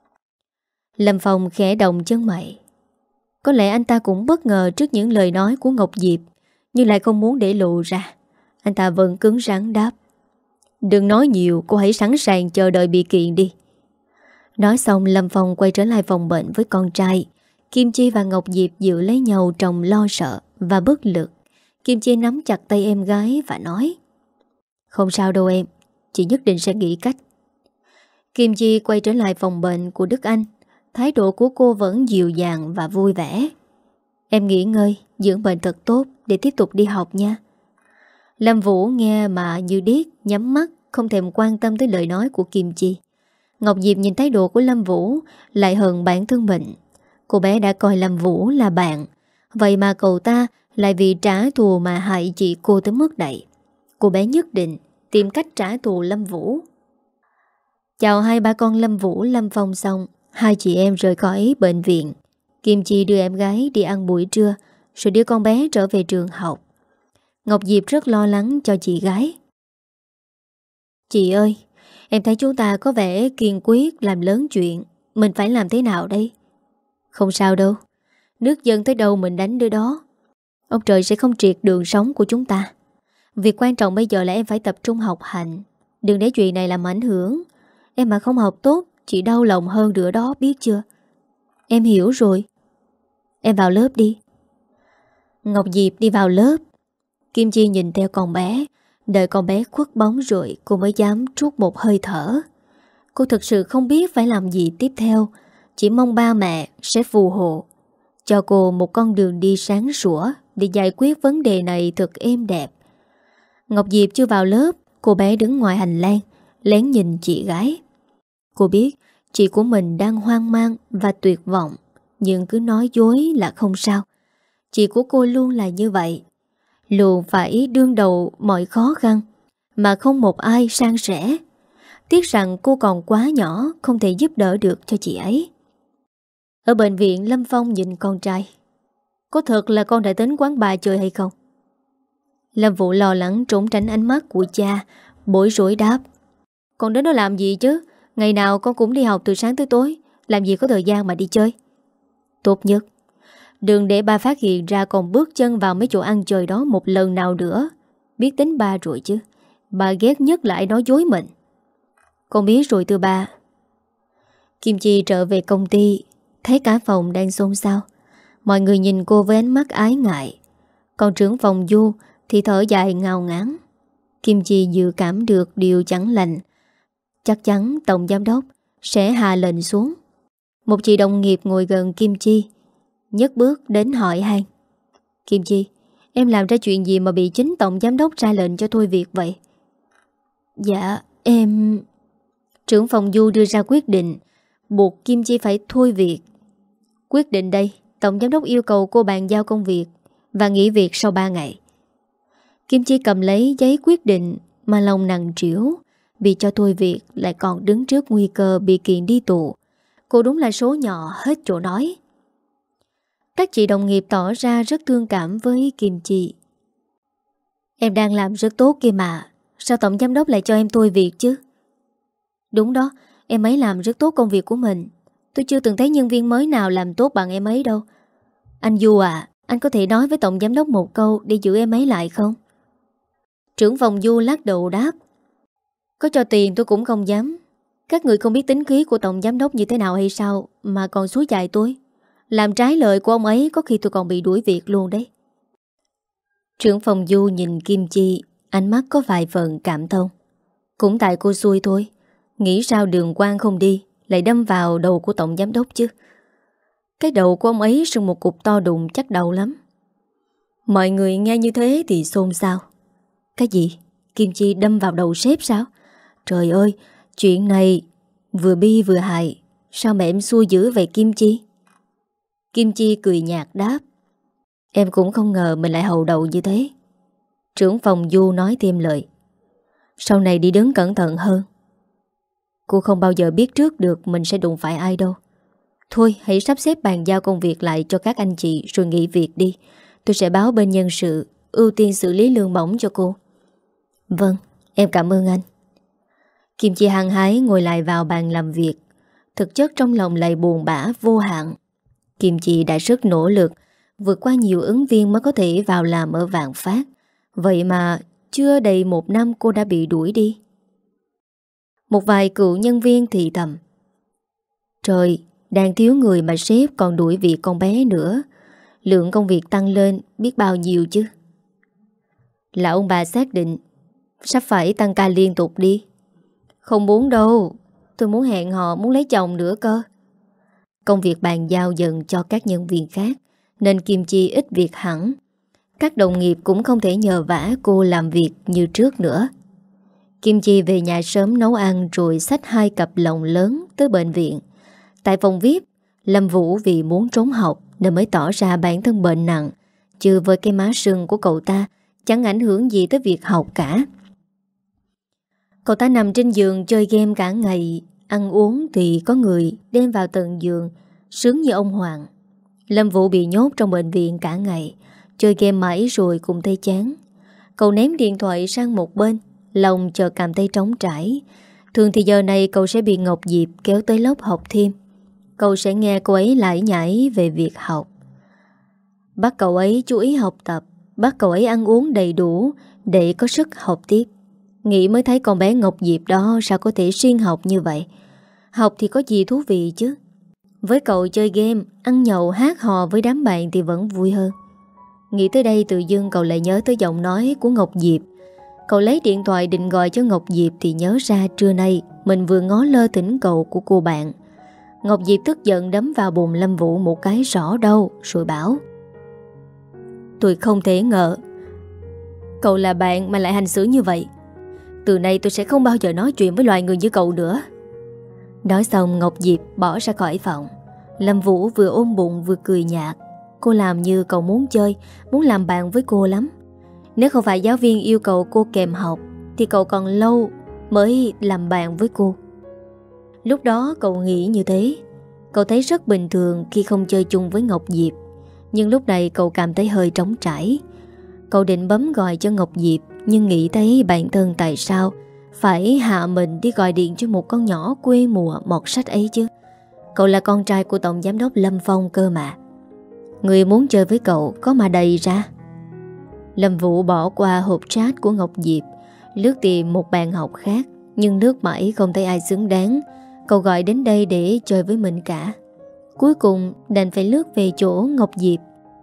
Lâm Phong khẽ động chân mày. Có lẽ anh ta cũng bất ngờ trước những lời nói của Ngọc Diệp, nhưng lại không muốn để lộ ra. Anh ta vẫn cứng rắn đáp. Đừng nói nhiều, cô hãy sẵn sàng chờ đợi bị kiện đi. Nói xong Lâm Phong quay trở lại phòng bệnh với con trai. Kim Chi và Ngọc Diệp giữ lấy nhau trong lo sợ và bất lực. Kim Chi nắm chặt tay em gái và nói. Không sao đâu em, chị nhất định sẽ nghĩ cách. Kim Chi quay trở lại phòng bệnh của Đức Anh. Thái độ của cô vẫn dịu dàng và vui vẻ. Em nghỉ ngơi, dưỡng bệnh thật tốt để tiếp tục đi học nha. Lâm Vũ nghe mà như điếc, nhắm mắt, không thèm quan tâm tới lời nói của Kim Chi. Ngọc Diệp nhìn thái độ của Lâm Vũ lại hận bản thân mình. Cô bé đã coi Lâm Vũ là bạn, vậy mà cậu ta lại vì trả thù mà hại chị cô tới mức này. Cô bé nhất định tìm cách trả thù Lâm Vũ. Chào hai ba con Lâm Vũ, Lâm Phong xong, hai chị em rời khỏi bệnh viện. Kim Chi đưa em gái đi ăn buổi trưa, rồi đưa con bé trở về trường học. Ngọc Diệp rất lo lắng cho chị gái. Chị ơi, em thấy chúng ta có vẻ kiên quyết làm lớn chuyện. Mình phải làm thế nào đây? Không sao đâu, nước dâng tới đâu mình đánh tới đó. Ông trời sẽ không triệt đường sống của chúng ta. Việc quan trọng bây giờ là em phải tập trung học hành. Đừng để chuyện này làm ảnh hưởng. Em mà không học tốt, chị đau lòng hơn nữa đó, biết chưa? Em hiểu rồi. Em vào lớp đi. Ngọc Diệp đi vào lớp. Kim Chi nhìn theo con bé. Đợi con bé khuất bóng rồi cô mới dám trút một hơi thở. Cô thực sự không biết phải làm gì tiếp theo. Chỉ mong ba mẹ sẽ phù hộ, cho cô một con đường đi sáng sủa để giải quyết vấn đề này thật êm đẹp. Ngọc Diệp chưa vào lớp, cô bé đứng ngoài hành lang, lén nhìn chị gái. Cô biết chị của mình đang hoang mang và tuyệt vọng, nhưng cứ nói dối là không sao. Chị của cô luôn là như vậy, luôn phải đương đầu mọi khó khăn, mà không một ai san sẻ. Tiếc rằng cô còn quá nhỏ, không thể giúp đỡ được cho chị ấy. Ở bệnh viện, Lâm Phong nhìn con trai. Có thật là con đã đến quán bar chơi hay không? Lâm Vũ lo lắng trốn tránh ánh mắt của cha, bối rối đáp. Con đến đó làm gì chứ? Ngày nào con cũng đi học từ sáng tới tối, làm gì có thời gian mà đi chơi. Tốt nhất đừng để ba phát hiện ra còn bước chân vào mấy chỗ ăn chơi đó một lần nào nữa. Biết tính ba rồi chứ. Ba ghét nhất lại nói dối mình. Con biết rồi thưa ba. Kim Chi trở về công ty, thấy cả phòng đang xôn xao. Mọi người nhìn cô với ánh mắt ái ngại. Còn trưởng phòng Du thì thở dài ngao ngán. Kim Chi dự cảm được điều chẳng lành. Chắc chắn tổng giám đốc sẽ hạ lệnh xuống. Một chị đồng nghiệp ngồi gần Kim Chi nhấc bước đến hỏi han. Kim Chi, em làm ra chuyện gì mà bị chính tổng giám đốc ra lệnh cho thôi việc vậy? Dạ em... Trưởng phòng Du đưa ra quyết định buộc Kim Chi phải thôi việc. Quyết định đây, tổng giám đốc yêu cầu cô bàn giao công việc và nghỉ việc sau ba ngày. Kim Chi cầm lấy giấy quyết định mà lòng nặng trĩu, vì cho thôi việc lại còn đứng trước nguy cơ bị kiện đi tù. Cô đúng là số nhỏ hết chỗ nói. Các chị đồng nghiệp tỏ ra rất thương cảm với Kim Chi. Em đang làm rất tốt kia mà, sao tổng giám đốc lại cho em thôi việc chứ? Đúng đó, em ấy làm rất tốt công việc của mình. Tôi chưa từng thấy nhân viên mới nào làm tốt bằng em ấy đâu. Anh Du à, anh có thể nói với tổng giám đốc một câu để giữ em ấy lại không? Trưởng phòng Du lắc đầu đáp. Có cho tiền tôi cũng không dám. Các người không biết tính khí của tổng giám đốc như thế nào hay sao mà còn xúi chạy tôi. Làm trái lời của ông ấy có khi tôi còn bị đuổi việc luôn đấy. Trưởng phòng Du nhìn Kim Chi, ánh mắt có vài phần cảm thông. Cũng tại cô xui thôi. Nghĩ sao đường Quang không đi lại đâm vào đầu của tổng giám đốc chứ. Cái đầu của ông ấy sưng một cục to đùng chắc đầu lắm. Mọi người nghe như thế thì xôn xao. Cái gì? Kim Chi đâm vào đầu sếp sao? Trời ơi, chuyện này vừa bi vừa hài. Sao mà em xui dữ vậy Kim Chi? Kim Chi cười nhạt đáp. Em cũng không ngờ mình lại hầu đầu như thế. Trưởng phòng Du nói thêm lời. Sau này đi đứng cẩn thận hơn. Cô không bao giờ biết trước được mình sẽ đụng phải ai đâu. Thôi hãy sắp xếp bàn giao công việc lại cho các anh chị rồi nghỉ việc đi. Tôi sẽ báo bên nhân sự ưu tiên xử lý lương bổng cho cô. Vâng, em cảm ơn anh. Kim Chi hăng hái ngồi lại vào bàn làm việc. Thực chất trong lòng lại buồn bã vô hạn. Kim Chi đã rất nỗ lực vượt qua nhiều ứng viên mới có thể vào làm ở Vạn Phát. Vậy mà chưa đầy một năm cô đã bị đuổi đi. Một vài cựu nhân viên thì thầm. Trời, đang thiếu người mà sếp còn đuổi việc con bé nữa. Lượng công việc tăng lên biết bao nhiêu chứ. Là ông bà xác định sắp phải tăng ca liên tục đi. Không muốn đâu, tôi muốn hẹn hò, muốn lấy chồng nữa cơ. Công việc bàn giao dần cho các nhân viên khác nên Kim Chi ít việc hẳn. Các đồng nghiệp cũng không thể nhờ vả cô làm việc như trước nữa. Kim Chi về nhà sớm nấu ăn rồi xách hai cặp lồng lớn tới bệnh viện. Tại phòng vi ai pi, Lâm Vũ vì muốn trốn học nên mới tỏ ra bản thân bệnh nặng, chứ với cái má sưng của cậu ta chẳng ảnh hưởng gì tới việc học cả. Cậu ta nằm trên giường chơi game cả ngày, ăn uống thì có người đem vào tận giường, sướng như ông Hoàng. Lâm Vũ bị nhốt trong bệnh viện cả ngày, chơi game mãi rồi cũng thấy chán. Cậu ném điện thoại sang một bên, lòng chợt cảm thấy trống trải. Thường thì giờ này cậu sẽ bị Ngọc Diệp kéo tới lớp học thêm. Cậu sẽ nghe cô ấy lải nhải về việc học. Bắt cậu ấy chú ý học tập, bắt cậu ấy ăn uống đầy đủ để có sức học tiếp. Nghĩ mới thấy con bé Ngọc Diệp đó sao có thể siêng học như vậy. Học thì có gì thú vị chứ. Với cậu chơi game, ăn nhậu hát hò với đám bạn thì vẫn vui hơn. Nghĩ tới đây tự dưng cậu lại nhớ tới giọng nói của Ngọc Diệp. Cậu lấy điện thoại định gọi cho Ngọc Diệp thì nhớ ra trưa nay mình vừa ngó lơ thỉnh cầu của cô bạn. Ngọc Diệp tức giận đấm vào bụng Lâm Vũ một cái rõ đau rồi bảo: Tôi không thể ngờ cậu là bạn mà lại hành xử như vậy. Từ nay tôi sẽ không bao giờ nói chuyện với loài người như cậu nữa. Nói xong Ngọc Diệp bỏ ra khỏi phòng. Lâm Vũ vừa ôm bụng vừa cười nhạt. Cô làm như cậu muốn chơi, muốn làm bạn với cô lắm. Nếu không phải giáo viên yêu cầu cô kèm học thì cậu còn lâu mới làm bạn với cô. Lúc đó cậu nghĩ như thế. Cậu thấy rất bình thường khi không chơi chung với Ngọc Diệp. Nhưng lúc này cậu cảm thấy hơi trống trải. Cậu định bấm gọi cho Ngọc Diệp, nhưng nghĩ thấy bản thân tại sao phải hạ mình đi gọi điện cho một con nhỏ quê mùa mọt sách ấy chứ. Cậu là con trai của Tổng Giám đốc Lâm Phong cơ mà. Người muốn chơi với cậu có mà đầy ra. Lâm Vũ bỏ qua hộp chat của Ngọc Diệp, lướt tìm một bạn học khác. Nhưng lướt mãi không thấy ai xứng đáng. Cậu gọi đến đây để chơi với mình cả. Cuối cùng đành phải lướt về chỗ Ngọc Diệp.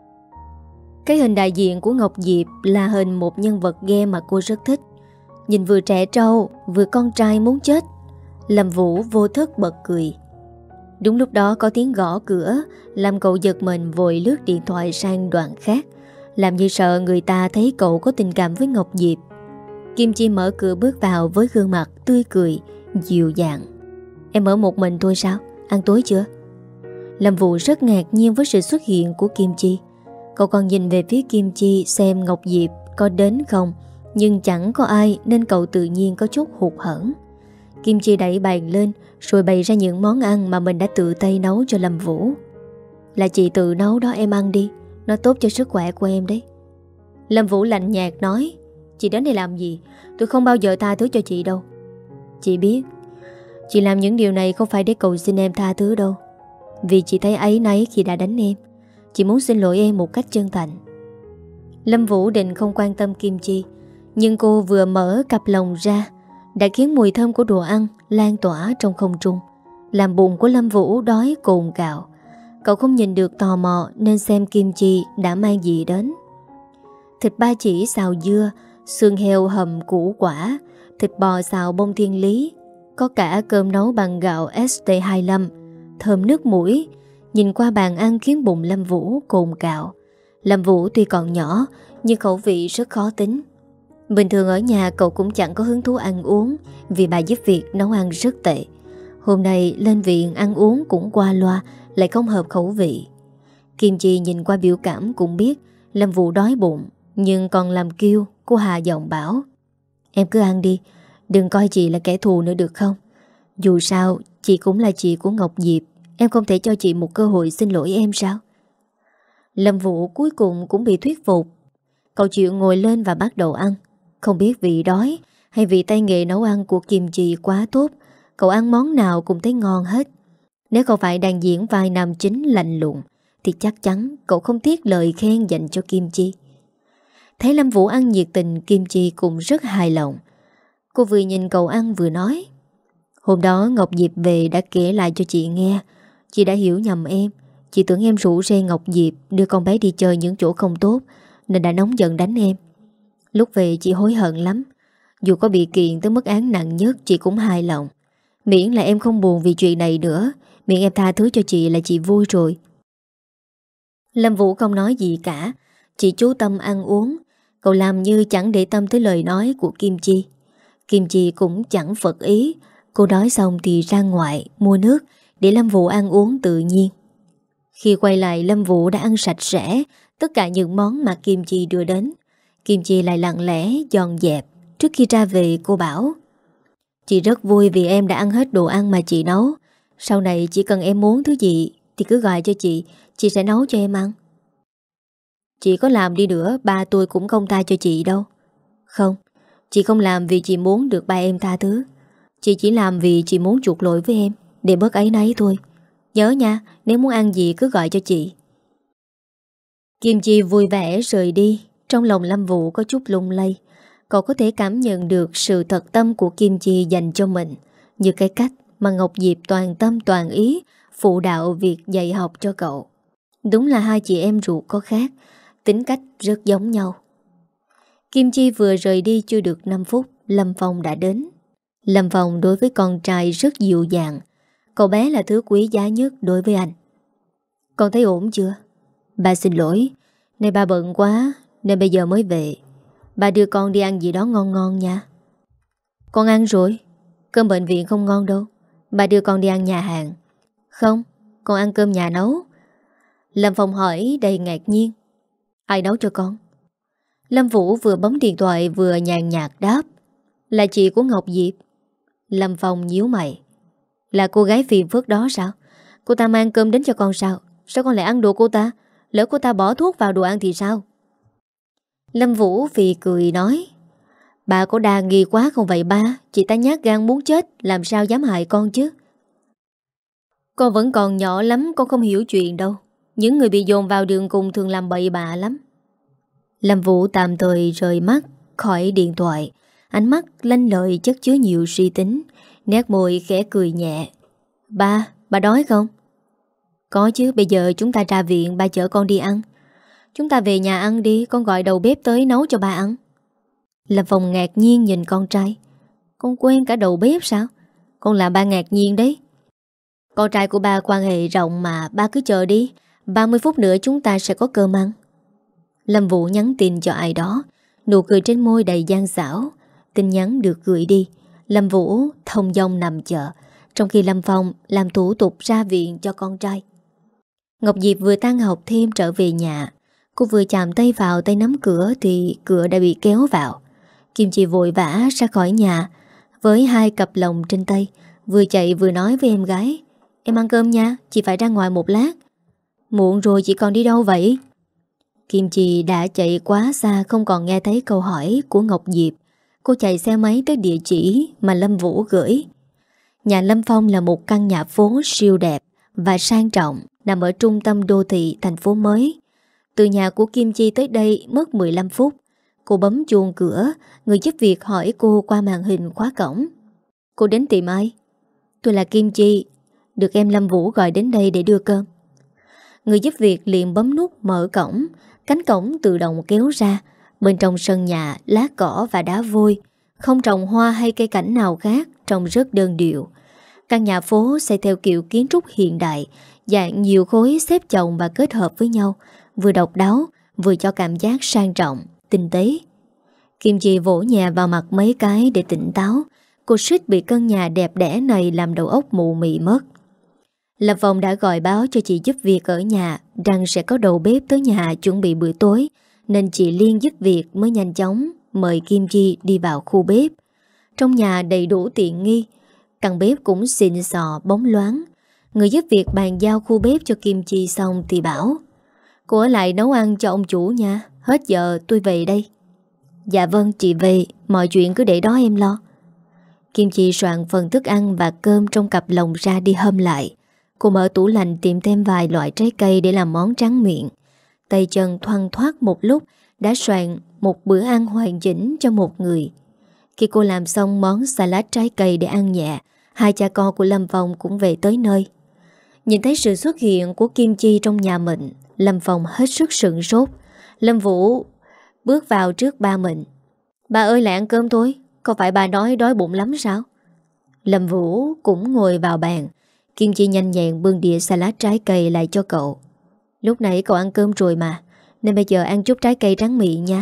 Cái hình đại diện của Ngọc Diệp là hình một nhân vật game mà cô rất thích. Nhìn vừa trẻ trâu vừa con trai muốn chết. Lâm Vũ vô thức bật cười. Đúng lúc đó có tiếng gõ cửa, làm cậu giật mình vội lướt điện thoại sang đoạn khác, làm như sợ người ta thấy cậu có tình cảm với Ngọc Diệp. Kim Chi mở cửa bước vào với gương mặt tươi cười, dịu dàng. Em ở một mình thôi sao? Ăn tối chưa? Lâm Vũ rất ngạc nhiên với sự xuất hiện của Kim Chi. Cậu còn nhìn về phía Kim Chi xem Ngọc Diệp có đến không, nhưng chẳng có ai nên cậu tự nhiên có chút hụt hẫng. Kim Chi đẩy bàn lên rồi bày ra những món ăn mà mình đã tự tay nấu cho Lâm Vũ. Là chị tự nấu đó, em ăn đi, nó tốt cho sức khỏe của em đấy. Lâm Vũ lạnh nhạt nói, chị đến đây làm gì? Tôi không bao giờ tha thứ cho chị đâu. Chị biết, chị làm những điều này không phải để cầu xin em tha thứ đâu. Vì chị thấy áy náy khi đã đánh em. Chị muốn xin lỗi em một cách chân thành. Lâm Vũ định không quan tâm Kim Chi, nhưng cô vừa mở cặp lồng ra đã khiến mùi thơm của đồ ăn lan tỏa trong không trung, làm bụng của Lâm Vũ đói cồn cào. Cậu không nhìn được tò mò nên xem Kim Chi đã mang gì đến. Thịt ba chỉ xào dưa, xương heo hầm củ quả, thịt bò xào bông thiên lý, có cả cơm nấu bằng gạo ét tê hai lăm, thơm nước mũi. Nhìn qua bàn ăn khiến bụng Lâm Vũ cồn cào. Lâm Vũ tuy còn nhỏ nhưng khẩu vị rất khó tính. Bình thường ở nhà cậu cũng chẳng có hứng thú ăn uống vì bà giúp việc nấu ăn rất tệ. Hôm nay lên viện ăn uống cũng qua loa, lại không hợp khẩu vị. Kim Chi nhìn qua biểu cảm cũng biết Lâm Vũ đói bụng, nhưng còn làm kiêu. Cô hạ giọng bảo, em cứ ăn đi, đừng coi chị là kẻ thù nữa được không? Dù sao chị cũng là chị của Ngọc Diệp, em không thể cho chị một cơ hội xin lỗi em sao? Lâm Vũ cuối cùng cũng bị thuyết phục. Cậu chịu ngồi lên và bắt đầu ăn. Không biết vì đói hay vì tay nghề nấu ăn của Kim Chi quá tốt, cậu ăn món nào cũng thấy ngon hết. Nếu không phải đang diễn vai nam chính lạnh lùng thì chắc chắn cậu không tiếc lời khen dành cho Kim Chi. Thấy Lâm Vũ ăn nhiệt tình, Kim Chi cũng rất hài lòng. Cô vừa nhìn cậu ăn vừa nói, hôm đó Ngọc Diệp về đã kể lại cho chị nghe. Chị đã hiểu nhầm em. Chị tưởng em rủ rê Ngọc Diệp đưa con bé đi chơi những chỗ không tốt nên đã nóng giận đánh em. Lúc về chị hối hận lắm. Dù có bị kiện tới mức án nặng nhất chị cũng hài lòng. Miễn là em không buồn vì chuyện này nữa, miễn em tha thứ cho chị là chị vui rồi. Lâm Vũ không nói gì cả, chỉ chú tâm ăn uống. Cậu làm như chẳng để tâm tới lời nói của Kim Chi. Kim Chi cũng chẳng phật ý. Cô đói xong thì ra ngoài mua nước để Lâm Vũ ăn uống tự nhiên. Khi quay lại, Lâm Vũ đã ăn sạch sẽ tất cả những món mà Kim Chi đưa đến. Kim Chi lại lặng lẽ dọn dẹp. Trước khi ra về cô bảo, chị rất vui vì em đã ăn hết đồ ăn mà chị nấu. Sau này chỉ cần em muốn thứ gì thì cứ gọi cho chị, chị sẽ nấu cho em ăn. Chị có làm đi nữa, ba tôi cũng không tha cho chị đâu. Không, chị không làm vì chị muốn được ba em tha thứ. Chị chỉ làm vì chị muốn chuộc lỗi với em, để bớt áy náy thôi. Nhớ nha, nếu muốn ăn gì cứ gọi cho chị. Kim Chi vui vẻ rời đi. Trong lòng Lâm Vũ có chút lung lay. Cậu có thể cảm nhận được sự thật tâm của Kim Chi dành cho mình, như cái cách mà Ngọc Diệp toàn tâm toàn ý phụ đạo việc dạy học cho cậu. Đúng là hai chị em ruột có khác, tính cách rất giống nhau. Kim Chi vừa rời đi chưa được năm phút, Lâm Phong đã đến. Lâm Phong đối với con trai rất dịu dàng. Cậu bé là thứ quý giá nhất đối với anh. Con thấy ổn chưa? Ba xin lỗi, nay ba bận quá nên bây giờ mới về. Ba đưa con đi ăn gì đó ngon ngon nha. Con ăn rồi. Cơm bệnh viện không ngon đâu. Ba đưa con đi ăn nhà hàng. Không, con ăn cơm nhà nấu. Lâm Phong hỏi đầy ngạc nhiên. Ai nấu cho con? Lâm Vũ vừa bấm điện thoại vừa nhàn nhạt đáp. Là chị của Ngọc Diệp. Lâm Phong nhíu mày. Là cô gái phiền phức đó sao? Cô ta mang cơm đến cho con sao? Sao con lại ăn đồ cô ta? Lỡ cô ta bỏ thuốc vào đồ ăn thì sao? Lâm Vũ phì cười nói. Bà có đa nghi quá không vậy ba? Chị ta nhát gan muốn chết, làm sao dám hại con chứ? Con vẫn còn nhỏ lắm, con không hiểu chuyện đâu. Những người bị dồn vào đường cùng thường làm bậy bạ lắm. Lâm Vũ tạm thời rời mắt khỏi điện thoại. Ánh mắt lanh lợi chất chứa nhiều suy tính. Nét môi khẽ cười nhẹ. Ba, ba đói không? Có chứ, bây giờ chúng ta ra viện, ba chở con đi ăn. Chúng ta về nhà ăn đi, con gọi đầu bếp tới nấu cho ba ăn. Lâm Phong ngạc nhiên nhìn con trai. Con quên cả đầu bếp sao? Con làm ba ngạc nhiên đấy. Con trai của ba quan hệ rộng mà, ba cứ chờ đi. ba mươi phút nữa chúng ta sẽ có cơm ăn. Lâm Vũ nhắn tin cho ai đó. Nụ cười trên môi đầy gian xảo. Tin nhắn được gửi đi. Lâm Vũ thông dong nằm chờ, trong khi Lâm Phong làm thủ tục ra viện cho con trai. Ngọc Diệp vừa tan học thêm trở về nhà. Cô vừa chạm tay vào tay nắm cửa thì cửa đã bị kéo vào. Kim Chi vội vã ra khỏi nhà với hai cặp lồng trên tay, vừa chạy vừa nói với em gái: "Em ăn cơm nha, chị phải ra ngoài một lát." "Muộn rồi, chị còn đi đâu vậy?" Kim Chi đã chạy quá xa, không còn nghe thấy câu hỏi của Ngọc Diệp. Cô chạy xe máy tới địa chỉ mà Lâm Vũ gửi. Nhà Lâm Phong là một căn nhà phố siêu đẹp và sang trọng, nằm ở trung tâm đô thị thành phố mới. Từ nhà của Kim Chi tới đây mất mười lăm phút. Cô bấm chuông cửa, người giúp việc hỏi cô qua màn hình khóa cổng: "Cô đến tìm ai?" "Tôi là Kim Chi, được em Lâm Vũ gọi đến đây để đưa cơm." Người giúp việc liền bấm nút mở cổng. Cánh cổng tự động kéo ra. Bên trong sân nhà lá cỏ và đá vôi, không trồng hoa hay cây cảnh nào khác, trông rất đơn điệu. Căn nhà phố xây theo kiểu kiến trúc hiện đại, dạng nhiều khối xếp chồng và kết hợp với nhau, vừa độc đáo vừa cho cảm giác sang trọng, tinh tế. Kim Chi vỗ nhẹ vào mặt mấy cái để tỉnh táo. Cô suýt bị căn nhà đẹp đẽ này làm đầu óc mụ mị mất. Lâm Phong đã gọi báo cho chị giúp việc ở nhà rằng sẽ có đầu bếp tới nhà chuẩn bị bữa tối, nên chị Liên giúp việc mới nhanh chóng mời Kim Chi đi vào khu bếp. Trong nhà đầy đủ tiện nghi, căn bếp cũng xịn sò bóng loáng. Người giúp việc bàn giao khu bếp cho Kim Chi xong thì bảo: "Cô ở lại nấu ăn cho ông chủ nha, hết giờ tôi về đây." "Dạ vâng, chị về, mọi chuyện cứ để đó em lo." Kim Chi soạn phần thức ăn và cơm trong cặp lồng ra đi hâm lại. Cô mở tủ lạnh tìm thêm vài loại trái cây để làm món tráng miệng. Tay chân thoăn thoát một lúc đã soạn một bữa ăn hoàn chỉnh cho một người. Khi cô làm xong món salad trái cây để ăn nhẹ, hai cha con của Lâm Phong cũng về tới nơi. Nhìn thấy sự xuất hiện của Kim Chi trong nhà mình, Lâm Phong hết sức sửng sốt. Lâm Vũ bước vào trước ba mình: "Ba ơi, lại ăn cơm thôi, có phải bà nói đói bụng lắm sao?" Lâm Vũ cũng ngồi vào bàn. Kim Chi nhanh nhẹn bưng đĩa salad trái cây lại cho cậu. "Lúc nãy cậu ăn cơm rồi mà, nên bây giờ ăn chút trái cây tráng miệng nha."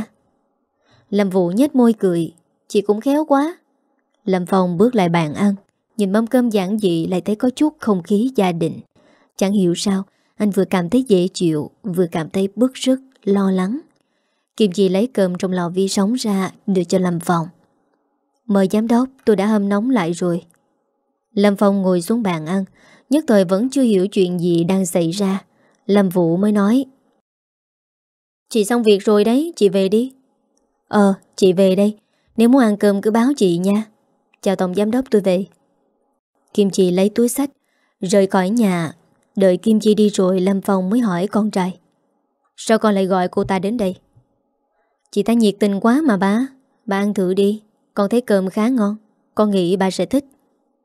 Lâm Vũ nhếch môi cười: "Chị cũng khéo quá." Lâm Phong bước lại bàn ăn, nhìn mâm cơm giản dị lại thấy có chút không khí gia đình. Chẳng hiểu sao, anh vừa cảm thấy dễ chịu, vừa cảm thấy bức rứt, lo lắng. Kim Chi lấy cơm trong lò vi sóng ra đưa cho Lâm Phong: "Mời giám đốc, tôi đã hâm nóng lại rồi." Lâm Phong ngồi xuống bàn ăn, nhất thời vẫn chưa hiểu chuyện gì đang xảy ra. Lâm Vũ mới nói: "Chị xong việc rồi đấy, chị về đi." "Ờ, chị về đây, nếu muốn ăn cơm cứ báo chị nha. Chào tổng giám đốc, tôi về." Kim Chi lấy túi xách rời khỏi nhà. Đợi Kim Chi đi rồi, Lâm Phong mới hỏi con trai: "Sao con lại gọi cô ta đến đây?" "Chị ta nhiệt tình quá mà ba. Ba ăn thử đi, con thấy cơm khá ngon, con nghĩ ba sẽ thích."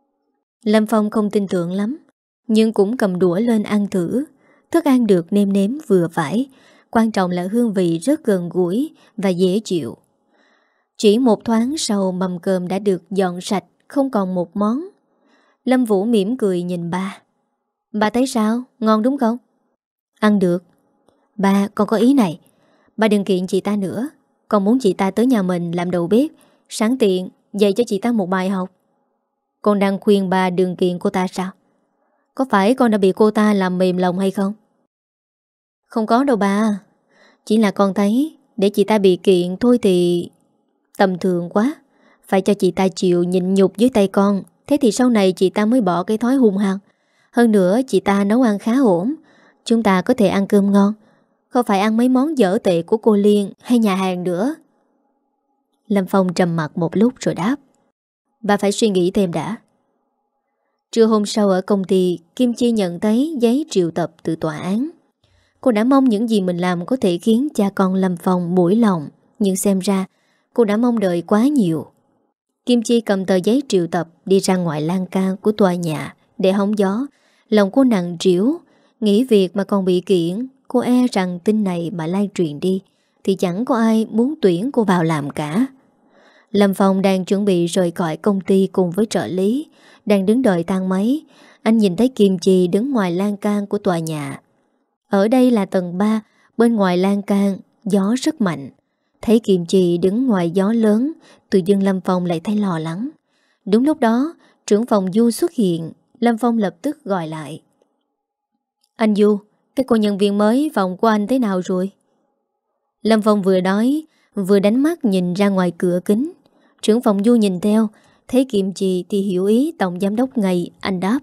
Lâm Phong không tin tưởng lắm, nhưng cũng cầm đũa lên ăn thử. Thức ăn được nêm nếm vừa phải, quan trọng là hương vị rất gần gũi và dễ chịu. Chỉ một thoáng sau, mâm cơm đã được dọn sạch, không còn một món. Lâm Vũ mỉm cười nhìn ba: "Ba thấy sao? Ngon đúng không?" "Ăn được." "Ba, con có ý này. Ba đừng kiện chị ta nữa. Con muốn chị ta tới nhà mình làm đầu bếp, sẵn tiện dạy cho chị ta một bài học." "Con đang khuyên ba đừng kiện cô ta sao? Có phải con đã bị cô ta làm mềm lòng hay không?" "Không có đâu ba. Chỉ là con thấy để chị ta bị kiện thôi thì tầm thường quá. Phải cho chị ta chịu nhịn nhục dưới tay con. Thế thì sau này chị ta mới bỏ cái thói hung hăng. Hơn nữa chị ta nấu ăn khá ổn. Chúng ta có thể ăn cơm ngon, không phải ăn mấy món dở tệ của cô Liên hay nhà hàng nữa." Lâm Phong trầm mặt một lúc rồi đáp: "Ba phải suy nghĩ thêm đã." Trưa hôm sau ở công ty, Kim Chi nhận thấy giấy triệu tập từ tòa án. Cô đã mong những gì mình làm có thể khiến cha con Lâm Phong mũi lòng, nhưng xem ra cô đã mong đợi quá nhiều. Kim Chi cầm tờ giấy triệu tập đi ra ngoài lan can của tòa nhà để hóng gió. Lòng cô nặng trĩu, nghĩ việc mà còn bị kiện. Cô e rằng tin này mà lan truyền đi thì chẳng có ai muốn tuyển cô vào làm cả. Lâm Phong đang chuẩn bị rời khỏi công ty cùng với trợ lý, đang đứng đợi thang máy. Anh nhìn thấy Kim Chi đứng ngoài lan can của tòa nhà. Ở đây là tầng ba, bên ngoài lan can gió rất mạnh. Thấy Kim Chi đứng ngoài gió lớn, tự dưng Lâm Phong lại thấy lo lắng. Đúng lúc đó, trưởng phòng Du xuất hiện. Lâm Phong lập tức gọi lại: "Anh Du, cái cô nhân viên mới phòng của anh thế nào rồi?" Lâm Phong vừa nói vừa đánh mắt nhìn ra ngoài cửa kính. Trưởng phòng Du nhìn theo, thấy Kim Chi thì hiểu ý tổng giám đốc ngay. Anh đáp: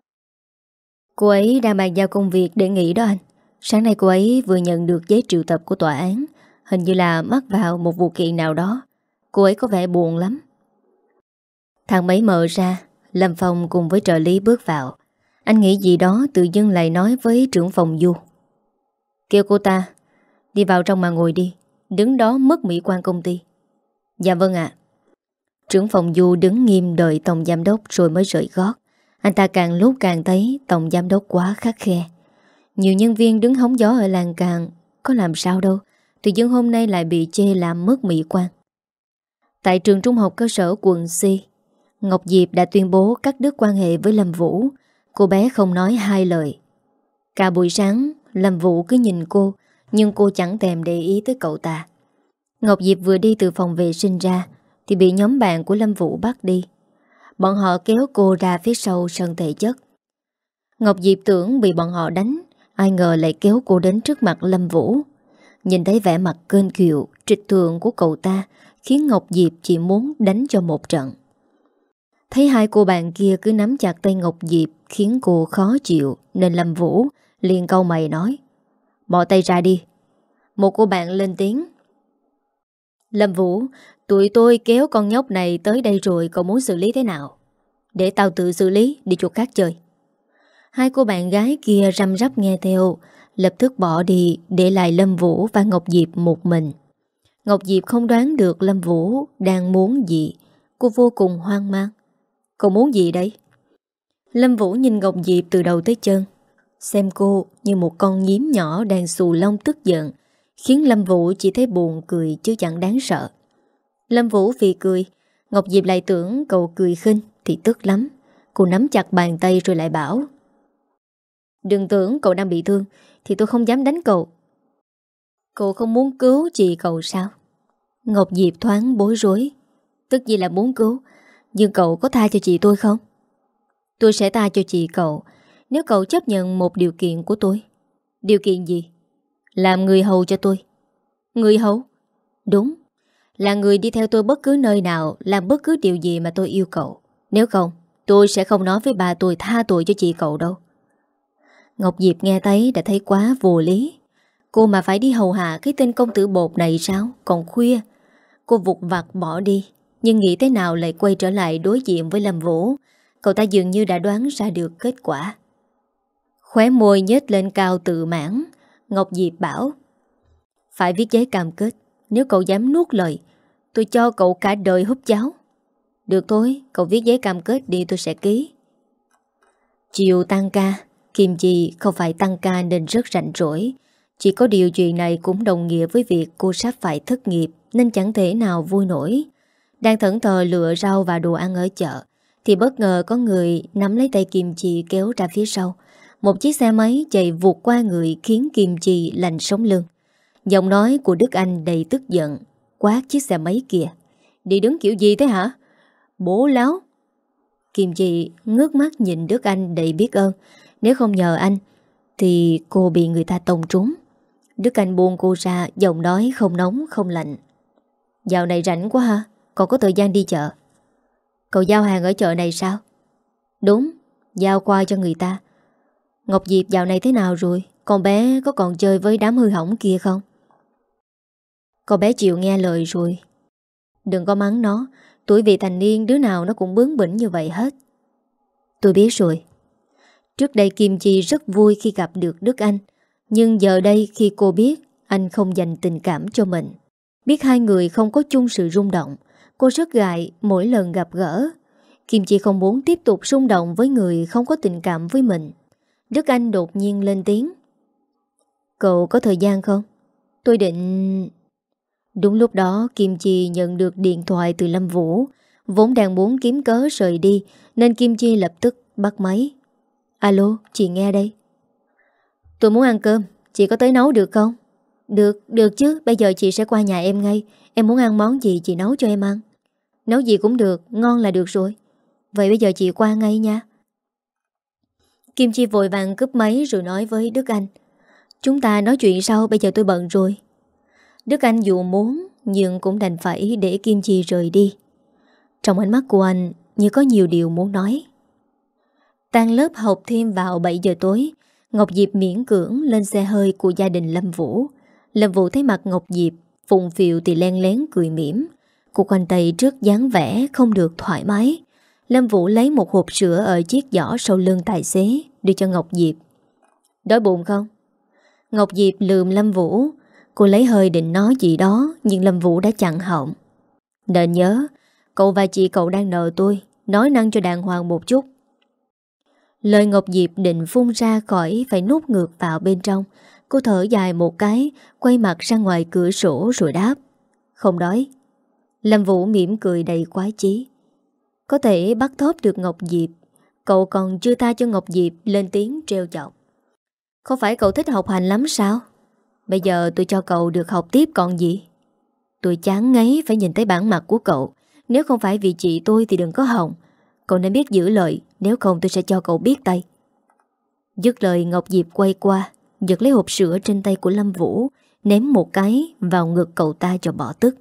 Cô ấy đang bàn giao công việc để nghỉ đó anh. Sáng nay cô ấy vừa nhận được giấy triệu tập của tòa án. Hình như là mắc vào một vụ kiện nào đó. Cô ấy có vẻ buồn lắm. Thang máy mở ra, Lâm Phong cùng với trợ lý bước vào. Anh nghĩ gì đó tự dưng lại nói với trưởng phòng Du: Kêu cô ta đi vào trong mà ngồi đi, đứng đó mất mỹ quan công ty. Dạ vâng ạ. Trưởng phòng Du đứng nghiêm đợi tổng giám đốc rồi mới rời gót. Anh ta càng lúc càng thấy tổng giám đốc quá khắt khe. Nhiều nhân viên đứng hóng gió ở làng càng có làm sao đâu, tự dưng hôm nay lại bị chê làm mất mỹ quan. Tại trường trung học cơ sở quận C, Ngọc Diệp đã tuyên bố cắt đứt quan hệ với Lâm Vũ. Cô bé không nói hai lời. Cả buổi sáng Lâm Vũ cứ nhìn cô, nhưng cô chẳng thèm để ý tới cậu ta. Ngọc Diệp vừa đi từ phòng vệ sinh ra thì bị nhóm bạn của Lâm Vũ bắt đi. Bọn họ kéo cô ra phía sau sân thể chất. Ngọc Diệp tưởng bị bọn họ đánh, ai ngờ lại kéo cô đến trước mặt Lâm Vũ. Nhìn thấy vẻ mặt kênh kiệu, trịch thượng của cậu ta khiến Ngọc Diệp chỉ muốn đánh cho một trận. Thấy hai cô bạn kia cứ nắm chặt tay Ngọc Diệp khiến cô khó chịu, nên Lâm Vũ liền cau mày nói: Bỏ tay ra đi. Một cô bạn lên tiếng: Lâm Vũ, tụi tôi kéo con nhóc này tới đây rồi, cậu muốn xử lý thế nào? Để tao tự xử lý, đi chỗ khác chơi. Hai cô bạn gái kia răm rắp nghe theo, lập tức bỏ đi, để lại Lâm Vũ và Ngọc Diệp một mình. Ngọc Diệp không đoán được Lâm Vũ đang muốn gì. Cô vô cùng hoang mang. Cậu muốn gì đấy? Lâm Vũ nhìn Ngọc Diệp từ đầu tới chân, xem cô như một con nhím nhỏ đang xù lông tức giận, khiến Lâm Vũ chỉ thấy buồn cười chứ chẳng đáng sợ. Lâm Vũ phì cười, Ngọc Diệp lại tưởng cậu cười khinh thì tức lắm. Cô nắm chặt bàn tay rồi lại bảo: Đừng tưởng cậu đang bị thương thì tôi không dám đánh cậu. Cậu không muốn cứu chị cậu sao? Ngọc Diệp thoáng bối rối. Tức gì là muốn cứu, nhưng cậu có tha cho chị tôi không? Tôi sẽ tha cho chị cậu nếu cậu chấp nhận một điều kiện của tôi. Điều kiện gì? Làm người hầu cho tôi. Người hầu? Đúng, là người đi theo tôi bất cứ nơi nào, làm bất cứ điều gì mà tôi yêu cầu. Nếu không, tôi sẽ không nói với bà tôi tha tội cho chị cậu đâu. Ngọc Diệp nghe thấy đã thấy quá vô lý. Cô mà phải đi hầu hạ cái tên công tử bột này sao? Còn khuya. Cô vụt vặt bỏ đi, nhưng nghĩ thế nào lại quay trở lại đối diện với Lâm Vũ. Cậu ta dường như đã đoán ra được kết quả. Khóe môi nhếch lên cao tự mãn, Ngọc Diệp bảo: Phải viết giấy cam kết. Nếu cậu dám nuốt lời, tôi cho cậu cả đời húp cháo. Được thôi, cậu viết giấy cam kết đi, tôi sẽ ký. Chiều tăng ca, Kim Chi không phải tăng ca nên rất rảnh rỗi. Chỉ có điều chuyện này cũng đồng nghĩa với việc cô sắp phải thất nghiệp, nên chẳng thể nào vui nổi. Đang thẫn thờ lựa rau và đồ ăn ở chợ thì bất ngờ có người nắm lấy tay Kim Chi kéo ra phía sau. Một chiếc xe máy chạy vụt qua người khiến Kim Chi lạnh sống lưng. Giọng nói của Đức Anh đầy tức giận quát chiếc xe máy kia: Đi đứng kiểu gì thế hả? Bố láo! Kim Chi ngước mắt nhìn Đức Anh đầy biết ơn. Nếu không nhờ anh thì cô bị người ta tông trúng. Đức Anh buông cô ra, giọng nói không nóng không lạnh: Dạo này rảnh quá hả? Còn có thời gian đi chợ? Cậu giao hàng ở chợ này sao? Đúng, giao qua cho người ta. Ngọc Diệp dạo này thế nào rồi? Con bé có còn chơi với đám hư hỏng kia không? Con bé chịu nghe lời rồi. Đừng có mắng nó. Tuổi vị thành niên đứa nào nó cũng bướng bỉnh như vậy hết. Tôi biết rồi. Trước đây Kim Chi rất vui khi gặp được Đức Anh. Nhưng giờ đây khi cô biết anh không dành tình cảm cho mình, biết hai người không có chung sự rung động, cô rất ngại mỗi lần gặp gỡ. Kim Chi không muốn tiếp tục rung động với người không có tình cảm với mình. Đức Anh đột nhiên lên tiếng: Cậu có thời gian không? Tôi định... Đúng lúc đó Kim Chi nhận được điện thoại từ Lâm Vũ. Vốn đang muốn kiếm cớ rời đi nên Kim Chi lập tức bắt máy. Alo, chị nghe đây. Tôi muốn ăn cơm, chị có tới nấu được không? Được, được chứ, bây giờ chị sẽ qua nhà em ngay. Em muốn ăn món gì chị nấu cho em ăn. Nấu gì cũng được, ngon là được rồi. Vậy bây giờ chị qua ngay nha. Kim Chi vội vàng cúp máy rồi nói với Đức Anh: Chúng ta nói chuyện sau, bây giờ tôi bận rồi. Đức Anh dù muốn nhưng cũng đành phải để Kim Chi rời đi. Trong ánh mắt của anh như có nhiều điều muốn nói. Tan lớp học thêm vào bảy giờ tối, Ngọc Diệp miễn cưỡng lên xe hơi của gia đình Lâm Vũ. Lâm Vũ thấy mặt Ngọc Diệp phụng phịu thì len lén cười mỉm. Cô khoanh tay trước dáng vẻ không được thoải mái. Lâm Vũ lấy một hộp sữa ở chiếc giỏ sau lưng tài xế đưa cho Ngọc Diệp. Đói bụng không? Ngọc Diệp lườm Lâm Vũ. Cô lấy hơi định nói gì đó, nhưng Lâm Vũ đã chặn họng. Nên nhớ, cậu và chị cậu đang nợ tôi, nói năng cho đàng hoàng một chút. Lời Ngọc Diệp định phun ra khỏi phải nuốt ngược vào bên trong. Cô thở dài một cái, quay mặt ra ngoài cửa sổ rồi đáp. Không đói. Lâm Vũ mỉm cười đầy quái chí. Có thể bắt thóp được Ngọc Diệp, cậu còn chưa tha cho Ngọc Diệp lên tiếng trêu chọc. Không phải cậu thích học hành lắm sao? Bây giờ tôi cho cậu được học tiếp còn gì. Tôi chán ngấy phải nhìn thấy bản mặt của cậu. Nếu không phải vì chị tôi thì đừng có hòng. Cậu nên biết giữ lời, nếu không tôi sẽ cho cậu biết tay. Dứt lời, Ngọc Diệp quay qua, giật lấy hộp sữa trên tay của Lâm Vũ, ném một cái vào ngực cậu ta cho bỏ tức.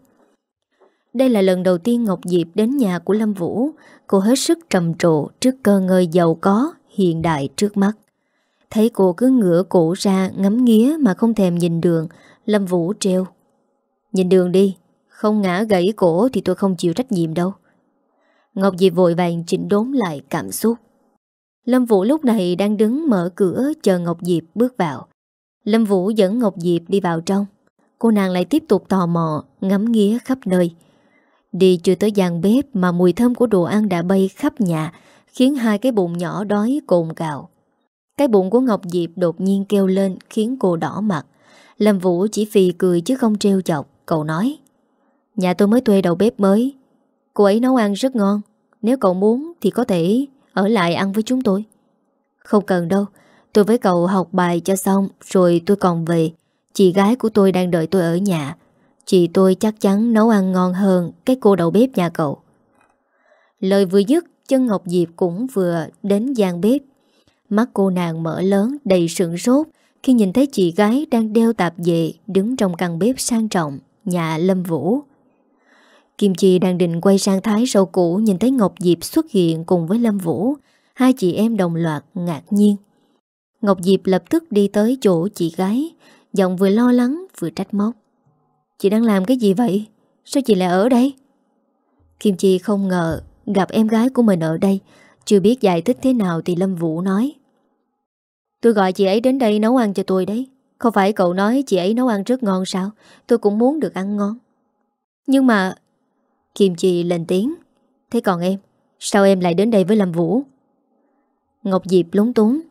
Đây là lần đầu tiên Ngọc Diệp đến nhà của Lâm Vũ. Cô hết sức trầm trồ trước cơ ngơi giàu có, hiện đại trước mắt. Thấy cô cứ ngửa cổ ra ngắm nghía mà không thèm nhìn đường, Lâm Vũ trêu. Nhìn đường đi, không ngã gãy cổ thì tôi không chịu trách nhiệm đâu. Ngọc Diệp vội vàng chỉnh đốn lại cảm xúc. Lâm Vũ lúc này đang đứng mở cửa chờ Ngọc Diệp bước vào. Lâm Vũ dẫn Ngọc Diệp đi vào trong. Cô nàng lại tiếp tục tò mò ngắm nghía khắp nơi. Đi chưa tới gian bếp mà mùi thơm của đồ ăn đã bay khắp nhà, khiến hai cái bụng nhỏ đói cồn cào. Cái bụng của Ngọc Diệp đột nhiên kêu lên khiến cô đỏ mặt. Lâm Vũ chỉ phì cười chứ không trêu chọc. Cậu nói, nhà tôi mới thuê đầu bếp mới, cô ấy nấu ăn rất ngon. Nếu cậu muốn thì có thể ở lại ăn với chúng tôi. Không cần đâu, tôi với cậu học bài cho xong rồi tôi còn về. Chị gái của tôi đang đợi tôi ở nhà. Chị tôi chắc chắn nấu ăn ngon hơn cái cô đầu bếp nhà cậu. Lời vừa dứt, chân Ngọc Diệp cũng vừa đến gian bếp. Mắt cô nàng mở lớn đầy sửng sốt khi nhìn thấy chị gái đang đeo tạp dề đứng trong căn bếp sang trọng nhà Lâm Vũ. Kim Chi đang định quay sang thái rau củ, nhìn thấy Ngọc Diệp xuất hiện cùng với Lâm Vũ. Hai chị em đồng loạt ngạc nhiên. Ngọc Diệp lập tức đi tới chỗ chị gái, giọng vừa lo lắng vừa trách móc. Chị đang làm cái gì vậy? Sao chị lại ở đây? Kim Chi không ngờ gặp em gái của mình ở đây. Chưa biết giải thích thế nào thì Lâm Vũ nói, tôi gọi chị ấy đến đây nấu ăn cho tôi đấy. Không phải cậu nói chị ấy nấu ăn rất ngon sao? Tôi cũng muốn được ăn ngon. Nhưng mà... Kim Chi lên tiếng. Thế còn em? Sao em lại đến đây với Lâm Vũ? Ngọc Diệp lúng túng.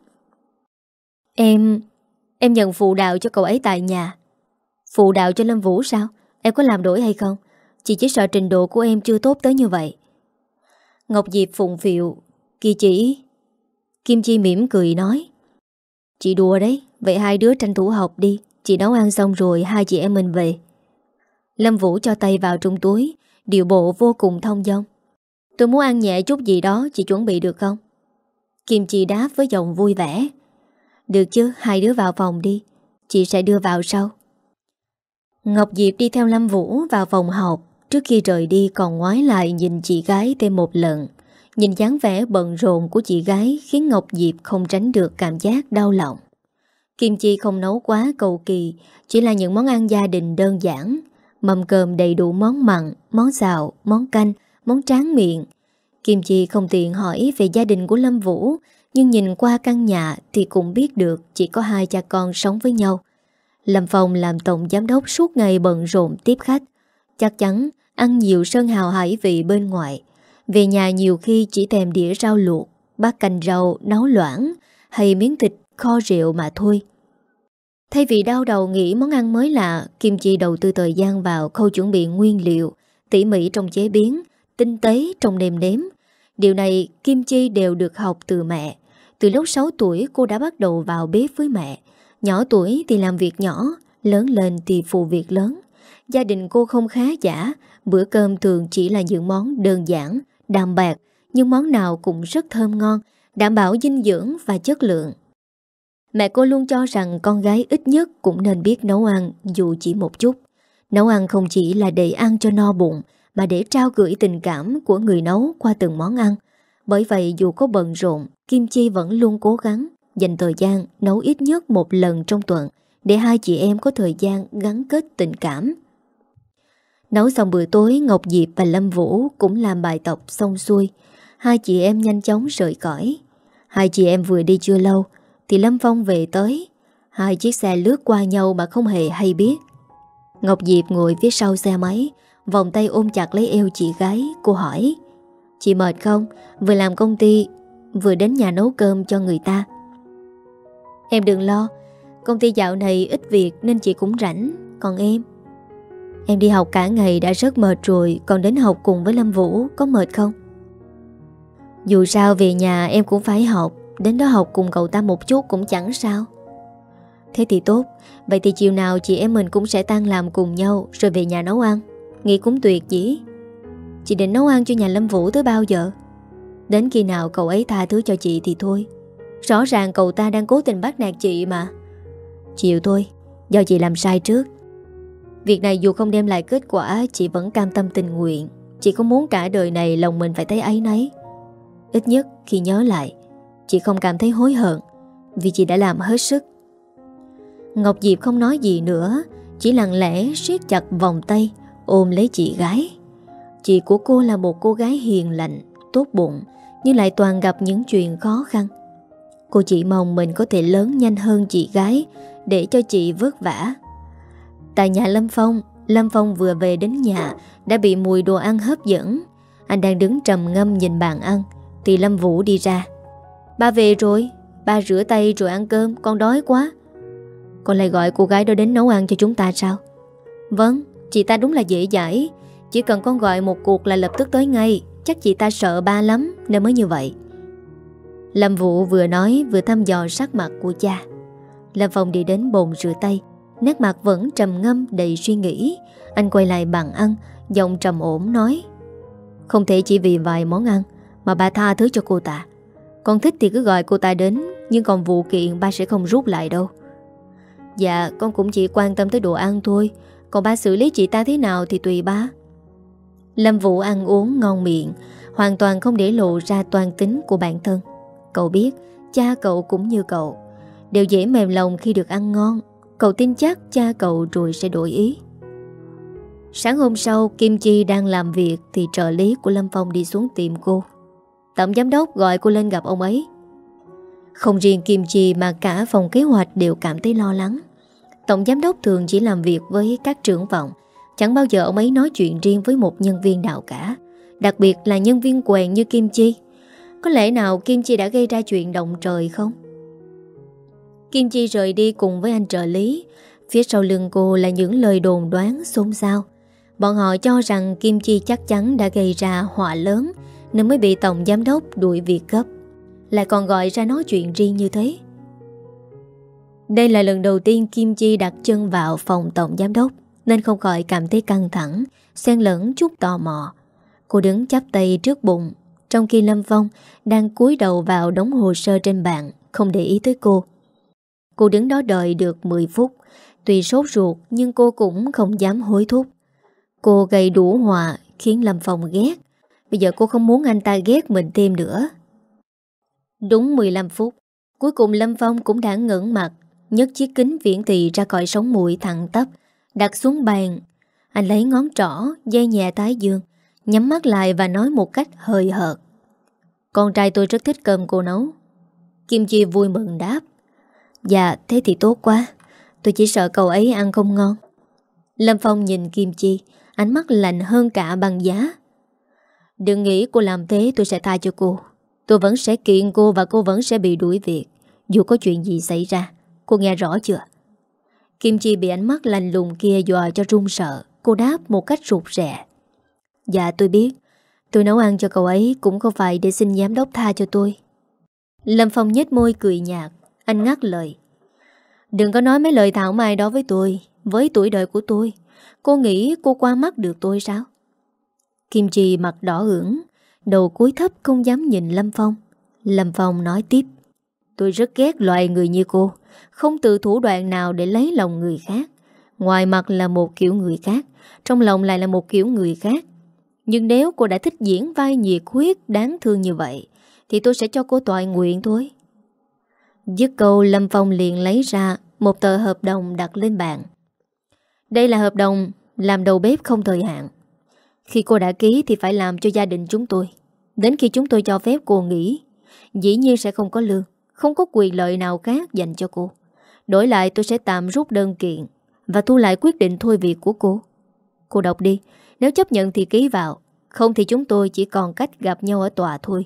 Em... Em nhận phụ đạo cho cậu ấy tại nhà. Phụ đạo cho Lâm Vũ sao? Em có làm đổi hay không? Chị chỉ sợ trình độ của em chưa tốt tới như vậy. Ngọc Diệp phụng phịu. Kỳ chỉ... Kim Chi mỉm cười nói, chị đùa đấy. Vậy hai đứa tranh thủ học đi. Chị nấu ăn xong rồi hai chị em mình về. Lâm Vũ cho tay vào trong túi, điệu bộ vô cùng thông dong. Tôi muốn ăn nhẹ chút gì đó, chị chuẩn bị được không? Kim Chi đáp với giọng vui vẻ. Được chứ, hai đứa vào phòng đi. Chị sẽ đưa vào sau. Ngọc Diệp đi theo Lâm Vũ vào phòng học. Trước khi rời đi còn ngoái lại nhìn chị gái thêm một lần. Nhìn dáng vẻ bận rộn của chị gái khiến Ngọc Diệp không tránh được cảm giác đau lòng. Kim Chi không nấu quá cầu kỳ, chỉ là những món ăn gia đình đơn giản. Mâm cơm đầy đủ món mặn, món xào, món canh, món tráng miệng. Kim Chi không tiện hỏi về gia đình của Lâm Vũ, nhưng nhìn qua căn nhà thì cũng biết được chỉ có hai cha con sống với nhau. Lâm Phong làm tổng giám đốc suốt ngày bận rộn tiếp khách. Chắc chắn ăn nhiều sơn hào hải vị bên ngoài. Về nhà nhiều khi chỉ thèm đĩa rau luộc, bát canh rau nấu loãng hay miếng thịt kho rượu mà thôi. Thay vì đau đầu nghĩ món ăn mới lạ, Kim Chi đầu tư thời gian vào khâu chuẩn bị nguyên liệu, tỉ mỉ trong chế biến, tinh tế trong nêm nếm. Điều này Kim Chi đều được học từ mẹ. Từ lúc sáu tuổi cô đã bắt đầu vào bếp với mẹ. Nhỏ tuổi thì làm việc nhỏ, lớn lên thì phụ việc lớn. Gia đình cô không khá giả, bữa cơm thường chỉ là những món đơn giản, đạm bạc, nhưng món nào cũng rất thơm ngon, đảm bảo dinh dưỡng và chất lượng. Mẹ cô luôn cho rằng con gái ít nhất cũng nên biết nấu ăn dù chỉ một chút. Nấu ăn không chỉ là để ăn cho no bụng, mà để trao gửi tình cảm của người nấu qua từng món ăn. Bởi vậy dù có bận rộn, Kim Chi vẫn luôn cố gắng dành thời gian nấu ít nhất một lần trong tuần, để hai chị em có thời gian gắn kết tình cảm. Nấu xong bữa tối, Ngọc Diệp và Lâm Vũ cũng làm bài tập xong xuôi. Hai chị em nhanh chóng rời cõi. Hai chị em vừa đi chưa lâu thì Lâm Phong về tới. Hai chiếc xe lướt qua nhau mà không hề hay biết. Ngọc Diệp ngồi phía sau xe máy, vòng tay ôm chặt lấy eo chị gái. Cô hỏi: "Chị mệt không? Vừa làm công ty, vừa đến nhà nấu cơm cho người ta." "Em đừng lo, công ty dạo này ít việc nên chị cũng rảnh. Còn em?" "Em đi học cả ngày đã rất mệt rồi, còn đến học cùng với Lâm Vũ có mệt không?" "Dù sao về nhà em cũng phải học, đến đó học cùng cậu ta một chút cũng chẳng sao." "Thế thì tốt, vậy thì chiều nào chị em mình cũng sẽ tan làm cùng nhau rồi về nhà nấu ăn. Nghĩ cũng tuyệt nhỉ." "Chị định nấu ăn cho nhà Lâm Vũ tới bao giờ?" "Đến khi nào cậu ấy tha thứ cho chị thì thôi. Rõ ràng cậu ta đang cố tình bắt nạt chị mà." "Chịu thôi, do chị làm sai trước. Việc này dù không đem lại kết quả, chị vẫn cam tâm tình nguyện. Chị không muốn cả đời này lòng mình phải thấy áy náy. Ít nhất khi nhớ lại, chị không cảm thấy hối hận, vì chị đã làm hết sức." Ngọc Diệp không nói gì nữa, chỉ lặng lẽ siết chặt vòng tay ôm lấy chị gái. Chị của cô là một cô gái hiền lành, tốt bụng, nhưng lại toàn gặp những chuyện khó khăn. Cô chỉ mong mình có thể lớn nhanh hơn chị gái, để cho chị vất vả. Tại nhà Lâm Phong, Lâm Phong vừa về đến nhà đã bị mùi đồ ăn hấp dẫn. Anh đang đứng trầm ngâm nhìn bàn ăn thì Lâm Vũ đi ra. "Ba về rồi, ba rửa tay rồi ăn cơm, con đói quá." "Con lại gọi cô gái đó đến nấu ăn cho chúng ta sao?" "Vâng, chị ta đúng là dễ dãi. Chỉ cần con gọi một cuộc là lập tức tới ngay. Chắc chị ta sợ ba lắm nên mới như vậy." Lâm Vũ vừa nói vừa thăm dò sắc mặt của cha. Lâm Phong đi đến bồn rửa tay, nét mặt vẫn trầm ngâm đầy suy nghĩ. Anh quay lại bàn ăn, giọng trầm ổn nói: "Không thể chỉ vì vài món ăn mà ba tha thứ cho cô ta. Con thích thì cứ gọi cô ta đến, nhưng còn vụ kiện ba sẽ không rút lại đâu." "Dạ, con cũng chỉ quan tâm tới đồ ăn thôi, còn ba xử lý chị ta thế nào thì tùy ba." Lâm Vũ ăn uống ngon miệng, hoàn toàn không để lộ ra toan tính của bản thân. Cậu biết cha cậu cũng như cậu, đều dễ mềm lòng khi được ăn ngon. Cậu tin chắc cha cậu rồi sẽ đổi ý. Sáng hôm sau, Kim Chi đang làm việc thì trợ lý của Lâm Phong đi xuống tìm cô. Tổng giám đốc gọi cô lên gặp ông ấy. Không riêng Kim Chi mà cả phòng kế hoạch đều cảm thấy lo lắng. Tổng giám đốc thường chỉ làm việc với các trưởng phòng, chẳng bao giờ ông ấy nói chuyện riêng với một nhân viên nào cả, đặc biệt là nhân viên quèn như Kim Chi. Có lẽ nào Kim Chi đã gây ra chuyện động trời không? Kim Chi rời đi cùng với anh trợ lý. Phía sau lưng cô là những lời đồn đoán xôn xao. Bọn họ cho rằng Kim Chi chắc chắn đã gây ra họa lớn nên mới bị tổng giám đốc đuổi việc gấp, lại còn gọi ra nói chuyện riêng như thế. Đây là lần đầu tiên Kim Chi đặt chân vào phòng tổng giám đốc, nên không khỏi cảm thấy căng thẳng, xen lẫn chút tò mò. Cô đứng chắp tay trước bụng, trong khi Lâm Phong đang cúi đầu vào đống hồ sơ trên bàn, không để ý tới cô. Cô đứng đó đợi được mười phút. Tuy sốt ruột nhưng cô cũng không dám hối thúc. Cô gây đủ hòa khiến Lâm Phong ghét. Bây giờ cô không muốn anh ta ghét mình thêm nữa. Đúng mười lăm phút, cuối cùng Lâm Phong cũng đã ngẩng mặt, nhấc chiếc kính viễn thị ra khỏi sống mũi thẳng tắp, đặt xuống bàn. Anh lấy ngón trỏ dây nhẹ thái dương, nhắm mắt lại và nói một cách hời hợt: "Con trai tôi rất thích cơm cô nấu." Kim Chi vui mừng đáp: "Dạ, thế thì tốt quá. Tôi chỉ sợ cậu ấy ăn không ngon." Lâm Phong nhìn Kim Chi, ánh mắt lạnh hơn cả băng giá. "Đừng nghĩ cô làm thế tôi sẽ tha cho cô. Tôi vẫn sẽ kiện cô và cô vẫn sẽ bị đuổi việc, dù có chuyện gì xảy ra. Cô nghe rõ chưa?" Kim Chi bị ánh mắt lạnh lùng kia dọa cho run sợ. Cô đáp một cách rụt rè: "Dạ tôi biết. Tôi nấu ăn cho cậu ấy cũng không phải để xin giám đốc tha cho tôi." Lâm Phong nhếch môi cười nhạt. Anh ngắt lời: "Đừng có nói mấy lời thảo mai đó với tôi. Với tuổi đời của tôi, cô nghĩ cô qua mắt được tôi sao?" Kim Chi mặt đỏ ửng, đầu cúi thấp không dám nhìn Lâm Phong. Lâm Phong nói tiếp: "Tôi rất ghét loại người như cô, không từ thủ đoạn nào để lấy lòng người khác. Ngoài mặt là một kiểu người khác, trong lòng lại là một kiểu người khác. Nhưng nếu cô đã thích diễn vai nhiệt huyết đáng thương như vậy thì tôi sẽ cho cô toại nguyện thôi. Dứt câu, Lâm Phong liền lấy ra một tờ hợp đồng đặt lên bàn. Đây là hợp đồng làm đầu bếp không thời hạn. Khi cô đã ký thì phải làm cho gia đình chúng tôi. Đến khi chúng tôi cho phép cô nghỉ, dĩ nhiên sẽ không có lương, không có quyền lợi nào khác dành cho cô. Đổi lại tôi sẽ tạm rút đơn kiện và thu lại quyết định thôi việc của cô. Cô đọc đi, nếu chấp nhận thì ký vào, không thì chúng tôi chỉ còn cách gặp nhau ở tòa thôi.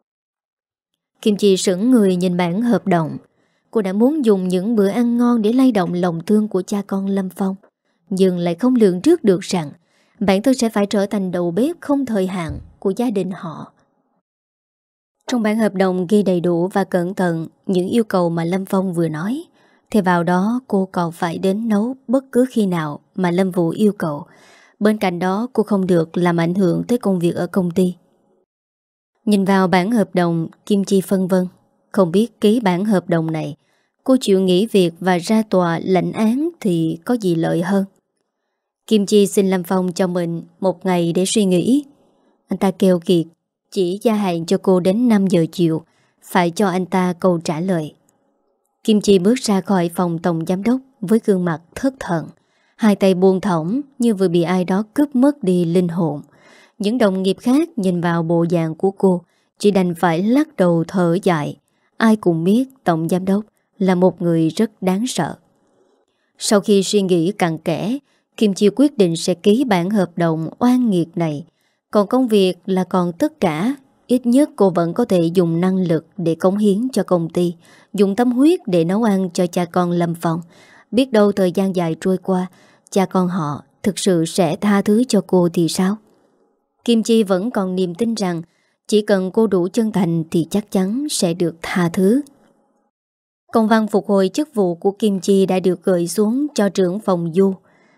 Kim Chi sững người nhìn bản hợp đồng. Cô đã muốn dùng những bữa ăn ngon để lay động lòng thương của cha con Lâm Phong, nhưng lại không lường trước được rằng bản thân sẽ phải trở thành đầu bếp không thời hạn của gia đình họ. Trong bản hợp đồng ghi đầy đủ và cẩn thận những yêu cầu mà Lâm Phong vừa nói. Thì vào đó cô còn phải đến nấu bất cứ khi nào mà Lâm Vũ yêu cầu. Bên cạnh đó cô không được làm ảnh hưởng tới công việc ở công ty. Nhìn vào bản hợp đồng, Kim Chi phân vân. Không biết ký bản hợp đồng này, cô chịu nghỉ việc và ra tòa lãnh án thì có gì lợi hơn. Kim Chi xin Lâm Phong cho mình một ngày để suy nghĩ. Anh ta kêu kiệt, chỉ gia hạn cho cô đến năm giờ chiều, phải cho anh ta câu trả lời. Kim Chi bước ra khỏi phòng tổng giám đốc với gương mặt thất thần, hai tay buông thõng như vừa bị ai đó cướp mất đi linh hồn. Những đồng nghiệp khác nhìn vào bộ dạng của cô chỉ đành phải lắc đầu thở dài. Ai cũng biết tổng giám đốc là một người rất đáng sợ. Sau khi suy nghĩ cặn kẽ, Kim Chi quyết định sẽ ký bản hợp đồng oan nghiệt này. Còn công việc là còn tất cả. Ít nhất cô vẫn có thể dùng năng lực để cống hiến cho công ty, dùng tâm huyết để nấu ăn cho cha con Lâm Phong. Biết đâu thời gian dài trôi qua, cha con họ thực sự sẽ tha thứ cho cô thì sao? Kim Chi vẫn còn niềm tin rằng chỉ cần cô đủ chân thành thì chắc chắn sẽ được tha thứ. Công văn phục hồi chức vụ của Kim Chi đã được gửi xuống cho trưởng phòng Du.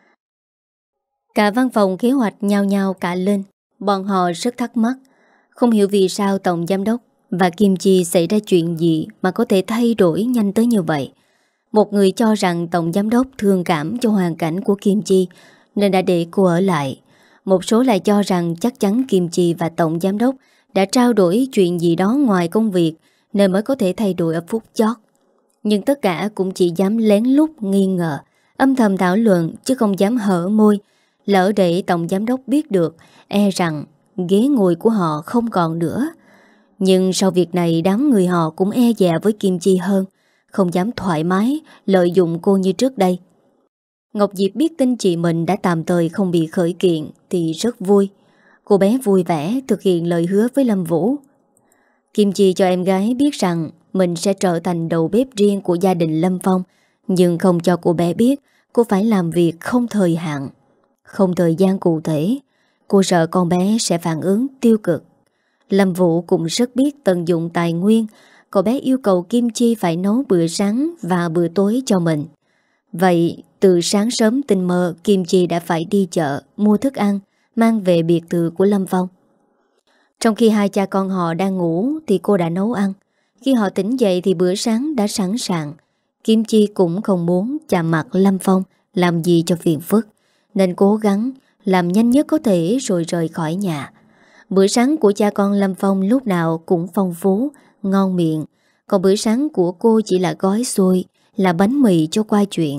Cả văn phòng kế hoạch nhao nhao cả lên. Bọn họ rất thắc mắc, không hiểu vì sao tổng giám đốc và Kim Chi xảy ra chuyện gì mà có thể thay đổi nhanh tới như vậy. Một người cho rằng tổng giám đốc thương cảm cho hoàn cảnh của Kim Chi nên đã để cô ở lại. Một số lại cho rằng chắc chắn Kim Chi và tổng giám đốc đã trao đổi chuyện gì đó ngoài công việc nên mới có thể thay đổi ở phút chót. Nhưng tất cả cũng chỉ dám lén lút nghi ngờ, âm thầm thảo luận chứ không dám hở môi. Lỡ để tổng giám đốc biết được, e rằng ghế ngồi của họ không còn nữa. Nhưng sau việc này đám người họ cũng e dè với Kim Chi hơn, không dám thoải mái lợi dụng cô như trước đây. Ngọc Diệp biết tin chị mình đã tạm thời không bị khởi kiện thì rất vui. Cô bé vui vẻ thực hiện lời hứa với Lâm Vũ. Kim Chi cho em gái biết rằng mình sẽ trở thành đầu bếp riêng của gia đình Lâm Phong, nhưng không cho cô bé biết cô phải làm việc không thời hạn, không thời gian cụ thể. Cô sợ con bé sẽ phản ứng tiêu cực. Lâm Vũ cũng rất biết tận dụng tài nguyên. Cô bé yêu cầu Kim Chi phải nấu bữa sáng và bữa tối cho mình. Vậy từ sáng sớm tinh mơ, Kim Chi đã phải đi chợ mua thức ăn mang về biệt thự của Lâm Phong. Trong khi hai cha con họ đang ngủ thì cô đã nấu ăn. Khi họ tỉnh dậy thì bữa sáng đã sẵn sàng. Kim Chi cũng không muốn chạm mặt Lâm Phong làm gì cho phiền phức, nên cố gắng làm nhanh nhất có thể rồi rời khỏi nhà. Bữa sáng của cha con Lâm Phong lúc nào cũng phong phú, ngon miệng. Còn bữa sáng của cô chỉ là gói xôi, là bánh mì cho qua chuyện.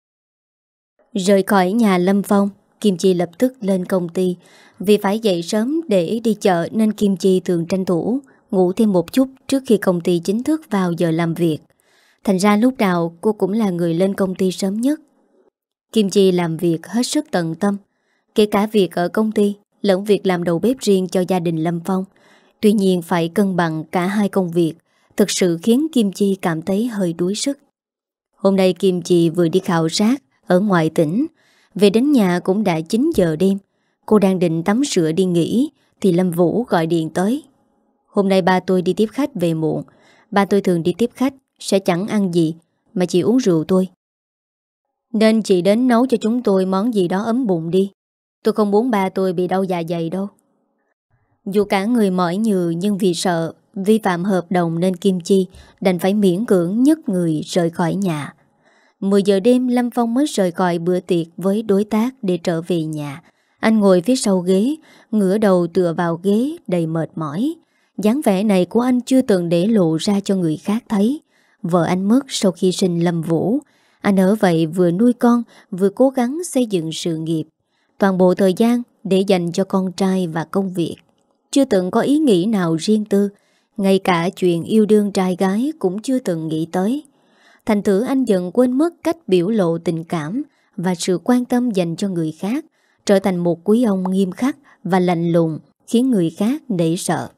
Rời khỏi nhà Lâm Phong, Kim Chi lập tức lên công ty. Vì phải dậy sớm để đi chợ nên Kim Chi thường tranh thủ ngủ thêm một chút trước khi công ty chính thức vào giờ làm việc. Thành ra lúc nào cô cũng là người lên công ty sớm nhất. Kim Chi làm việc hết sức tận tâm, kể cả việc ở công ty lẫn việc làm đầu bếp riêng cho gia đình Lâm Phong. Tuy nhiên phải cân bằng cả hai công việc thực sự khiến Kim Chi cảm thấy hơi đuối sức. Hôm nay Kim Chi vừa đi khảo sát ở ngoài tỉnh, về đến nhà cũng đã chín giờ đêm. Cô đang định tắm rửa đi nghỉ thì Lâm Vũ gọi điện tới. Hôm nay ba tôi đi tiếp khách về muộn. Ba tôi thường đi tiếp khách sẽ chẳng ăn gì mà chỉ uống rượu thôi, nên chị đến nấu cho chúng tôi món gì đó ấm bụng đi. Tôi không muốn ba tôi bị đau dạ dày đâu. Dù cả người mỏi nhừ nhưng vì sợ vi phạm hợp đồng nên Kim Chi đành phải miễn cưỡng nhấc người rời khỏi nhà. mười giờ đêm Lâm Phong mới rời khỏi bữa tiệc với đối tác để trở về nhà. Anh ngồi phía sau ghế, ngửa đầu tựa vào ghế đầy mệt mỏi. Dáng vẻ này của anh chưa từng để lộ ra cho người khác thấy. Vợ anh mất sau khi sinh Lâm Vũ. Anh ở vậy vừa nuôi con, vừa cố gắng xây dựng sự nghiệp. Toàn bộ thời gian để dành cho con trai và công việc. Chưa từng có ý nghĩ nào riêng tư. Ngay cả chuyện yêu đương trai gái cũng chưa từng nghĩ tới. Thành thử anh dần quên mất cách biểu lộ tình cảm và sự quan tâm dành cho người khác, trở thành một quý ông nghiêm khắc và lạnh lùng, khiến người khác nể sợ.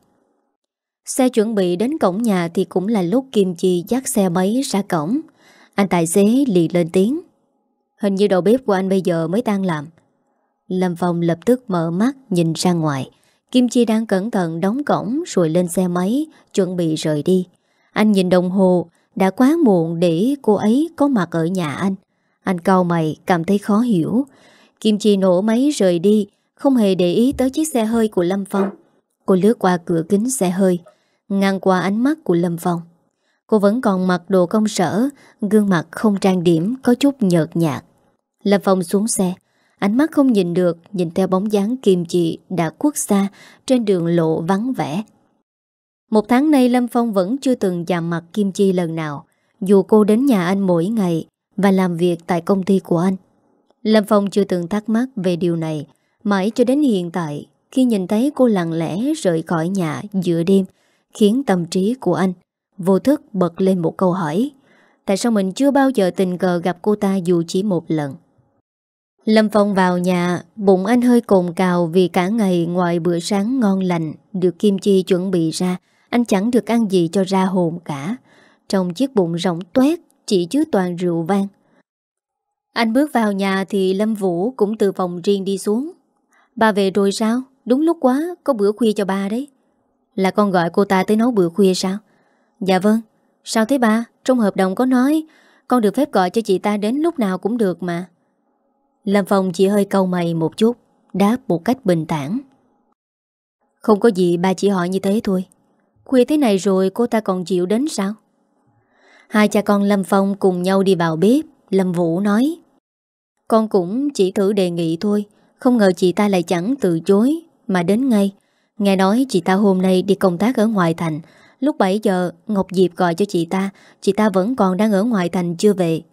Xe chuẩn bị đến cổng nhà thì cũng là lúc Kim Chi dắt xe máy ra cổng. Anh tài xế liền lên tiếng: "Hình như đầu bếp của anh bây giờ mới tan làm." Lâm Phong lập tức mở mắt nhìn ra ngoài. Kim Chi đang cẩn thận đóng cổng rồi lên xe máy, chuẩn bị rời đi. Anh nhìn đồng hồ, đã quá muộn để cô ấy có mặt ở nhà anh. Anh cau mày, cảm thấy khó hiểu. Kim Chi nổ máy rời đi, không hề để ý tới chiếc xe hơi của Lâm Phong. Cô lướt qua cửa kính xe hơi, ngang qua ánh mắt của Lâm Phong. Cô vẫn còn mặc đồ công sở, gương mặt không trang điểm, có chút nhợt nhạt. Lâm Phong xuống xe, ánh mắt không nhìn được, nhìn theo bóng dáng Kim Chi đã khuất xa trên đường lộ vắng vẻ. Một tháng nay Lâm Phong vẫn chưa từng chạm mặt Kim Chi lần nào, dù cô đến nhà anh mỗi ngày và làm việc tại công ty của anh. Lâm Phong chưa từng thắc mắc về điều này, mãi cho đến hiện tại, khi nhìn thấy cô lặng lẽ rời khỏi nhà giữa đêm, khiến tâm trí của anh vô thức bật lên một câu hỏi: tại sao mình chưa bao giờ tình cờ gặp cô ta dù chỉ một lần? Lâm Phong vào nhà, bụng anh hơi cồn cào vì cả ngày ngoài bữa sáng ngon lành được Kim Chi chuẩn bị ra, anh chẳng được ăn gì cho ra hồn cả. Trong chiếc bụng rỗng toét chỉ chứa toàn rượu vang. Anh bước vào nhà thì Lâm Vũ cũng từ phòng riêng đi xuống. "Ba về rồi sao? Đúng lúc quá, có bữa khuya cho ba đấy." "Là con gọi cô ta tới nấu bữa khuya sao?" "Dạ vâng." "Sao thế ba? Trong hợp đồng có nói con được phép gọi cho chị ta đến lúc nào cũng được mà." Lâm Phong chỉ hơi cau mày một chút, đáp một cách bình thản: "Không có gì, ba chỉ hỏi như thế thôi. Khuya thế này rồi cô ta còn chịu đến sao?" Hai cha con Lâm Phong cùng nhau đi vào bếp. Lâm Vũ nói: "Con cũng chỉ thử đề nghị thôi, không ngờ chị ta lại chẳng từ chối mà đến ngay. Nghe nói chị ta hôm nay đi công tác ở ngoại thành. Lúc bảy giờ Ngọc Diệp gọi cho chị ta, chị ta vẫn còn đang ở ngoại thành chưa về."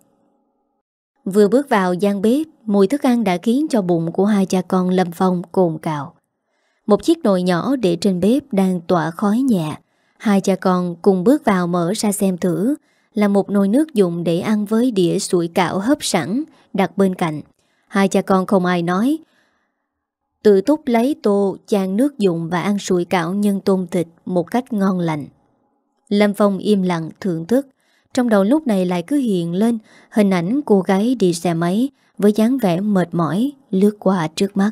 Vừa bước vào gian bếp, mùi thức ăn đã khiến cho bụng của hai cha con Lâm Phong cồn cào. Một chiếc nồi nhỏ để trên bếp đang tỏa khói nhẹ. Hai cha con cùng bước vào mở ra xem thử, là một nồi nước dùng để ăn với đĩa sủi cảo hấp sẵn đặt bên cạnh. Hai cha con không ai nói, tự túc lấy tô chan nước dùng và ăn sủi cảo nhân tôm thịt một cách ngon lành. Lâm Phong im lặng thưởng thức. Trong đầu lúc này lại cứ hiện lên hình ảnh cô gái đi xe máy với dáng vẻ mệt mỏi lướt qua trước mắt.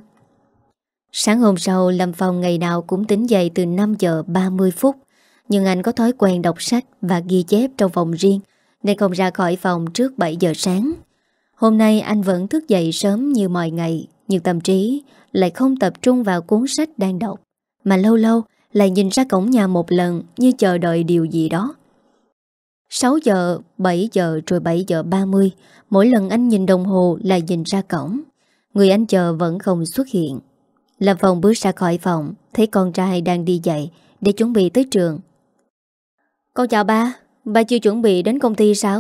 Sáng hôm sau, Lâm Phong ngày nào cũng tỉnh dậy từ năm giờ ba mươi phút. Nhưng anh có thói quen đọc sách và ghi chép trong phòng riêng, nên không ra khỏi phòng trước bảy giờ sáng. Hôm nay anh vẫn thức dậy sớm như mọi ngày, nhưng tâm trí lại không tập trung vào cuốn sách đang đọc, mà lâu lâu lại nhìn ra cổng nhà một lần như chờ đợi điều gì đó. Sáu giờ, bảy giờ rồi bảy giờ ba mươi, mỗi lần anh nhìn đồng hồ lại nhìn ra cổng. Người anh chờ vẫn không xuất hiện. Lâm Phong bước ra khỏi phòng, thấy con trai đang đi dậy để chuẩn bị tới trường. "Con chào ba, ba chưa chuẩn bị đến công ty sao?"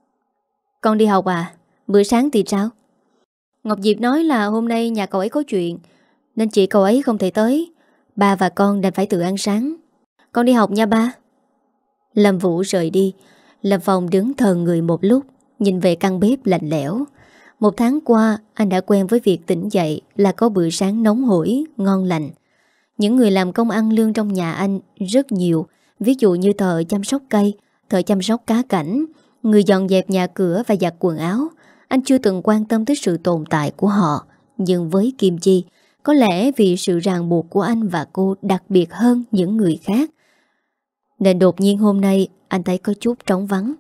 "Con đi học à? Bữa sáng thì sao?" "Ngọc Diệp nói là hôm nay nhà cậu ấy có chuyện, nên chị cậu ấy không thể tới. Ba và con đành phải tự ăn sáng. Con đi học nha ba." Lâm Vũ rời đi. Lâm Phong đứng thờ người một lúc, nhìn về căn bếp lạnh lẽo. Một tháng qua, anh đã quen với việc tỉnh dậy là có bữa sáng nóng hổi, ngon lành. Những người làm công ăn lương trong nhà anh rất nhiều, ví dụ như thợ chăm sóc cây, thợ chăm sóc cá cảnh, người dọn dẹp nhà cửa và giặt quần áo. Anh chưa từng quan tâm tới sự tồn tại của họ. Nhưng với Kim Chi, có lẽ vì sự ràng buộc của anh và cô đặc biệt hơn những người khác, nên đột nhiên hôm nay anh thấy có chút trống vắng.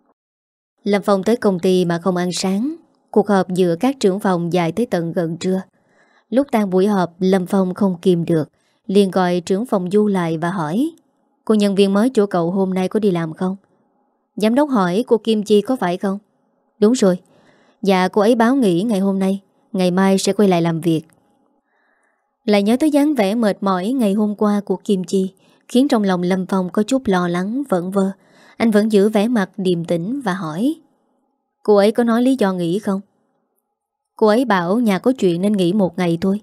Lâm Phong tới công ty mà không ăn sáng. Cuộc họp giữa các trưởng phòng dài tới tận gần trưa. Lúc tan buổi họp, Lâm Phong không kìm được, liền gọi trưởng phòng Du lại và hỏi: "Cô nhân viên mới chỗ cậu hôm nay có đi làm không?" "Giám đốc hỏi cô Kim Chi có phải không?" Đúng rồi. Dạ cô ấy báo nghỉ ngày hôm nay, ngày mai sẽ quay lại làm việc. Lại nhớ tới dáng vẻ mệt mỏi ngày hôm qua của Kim Chi, khiến trong lòng Lâm Phong có chút lo lắng vẩn vơ. Anh vẫn giữ vẻ mặt điềm tĩnh và hỏi: Cô ấy có nói lý do nghỉ không? Cô ấy bảo nhà có chuyện nên nghỉ một ngày thôi.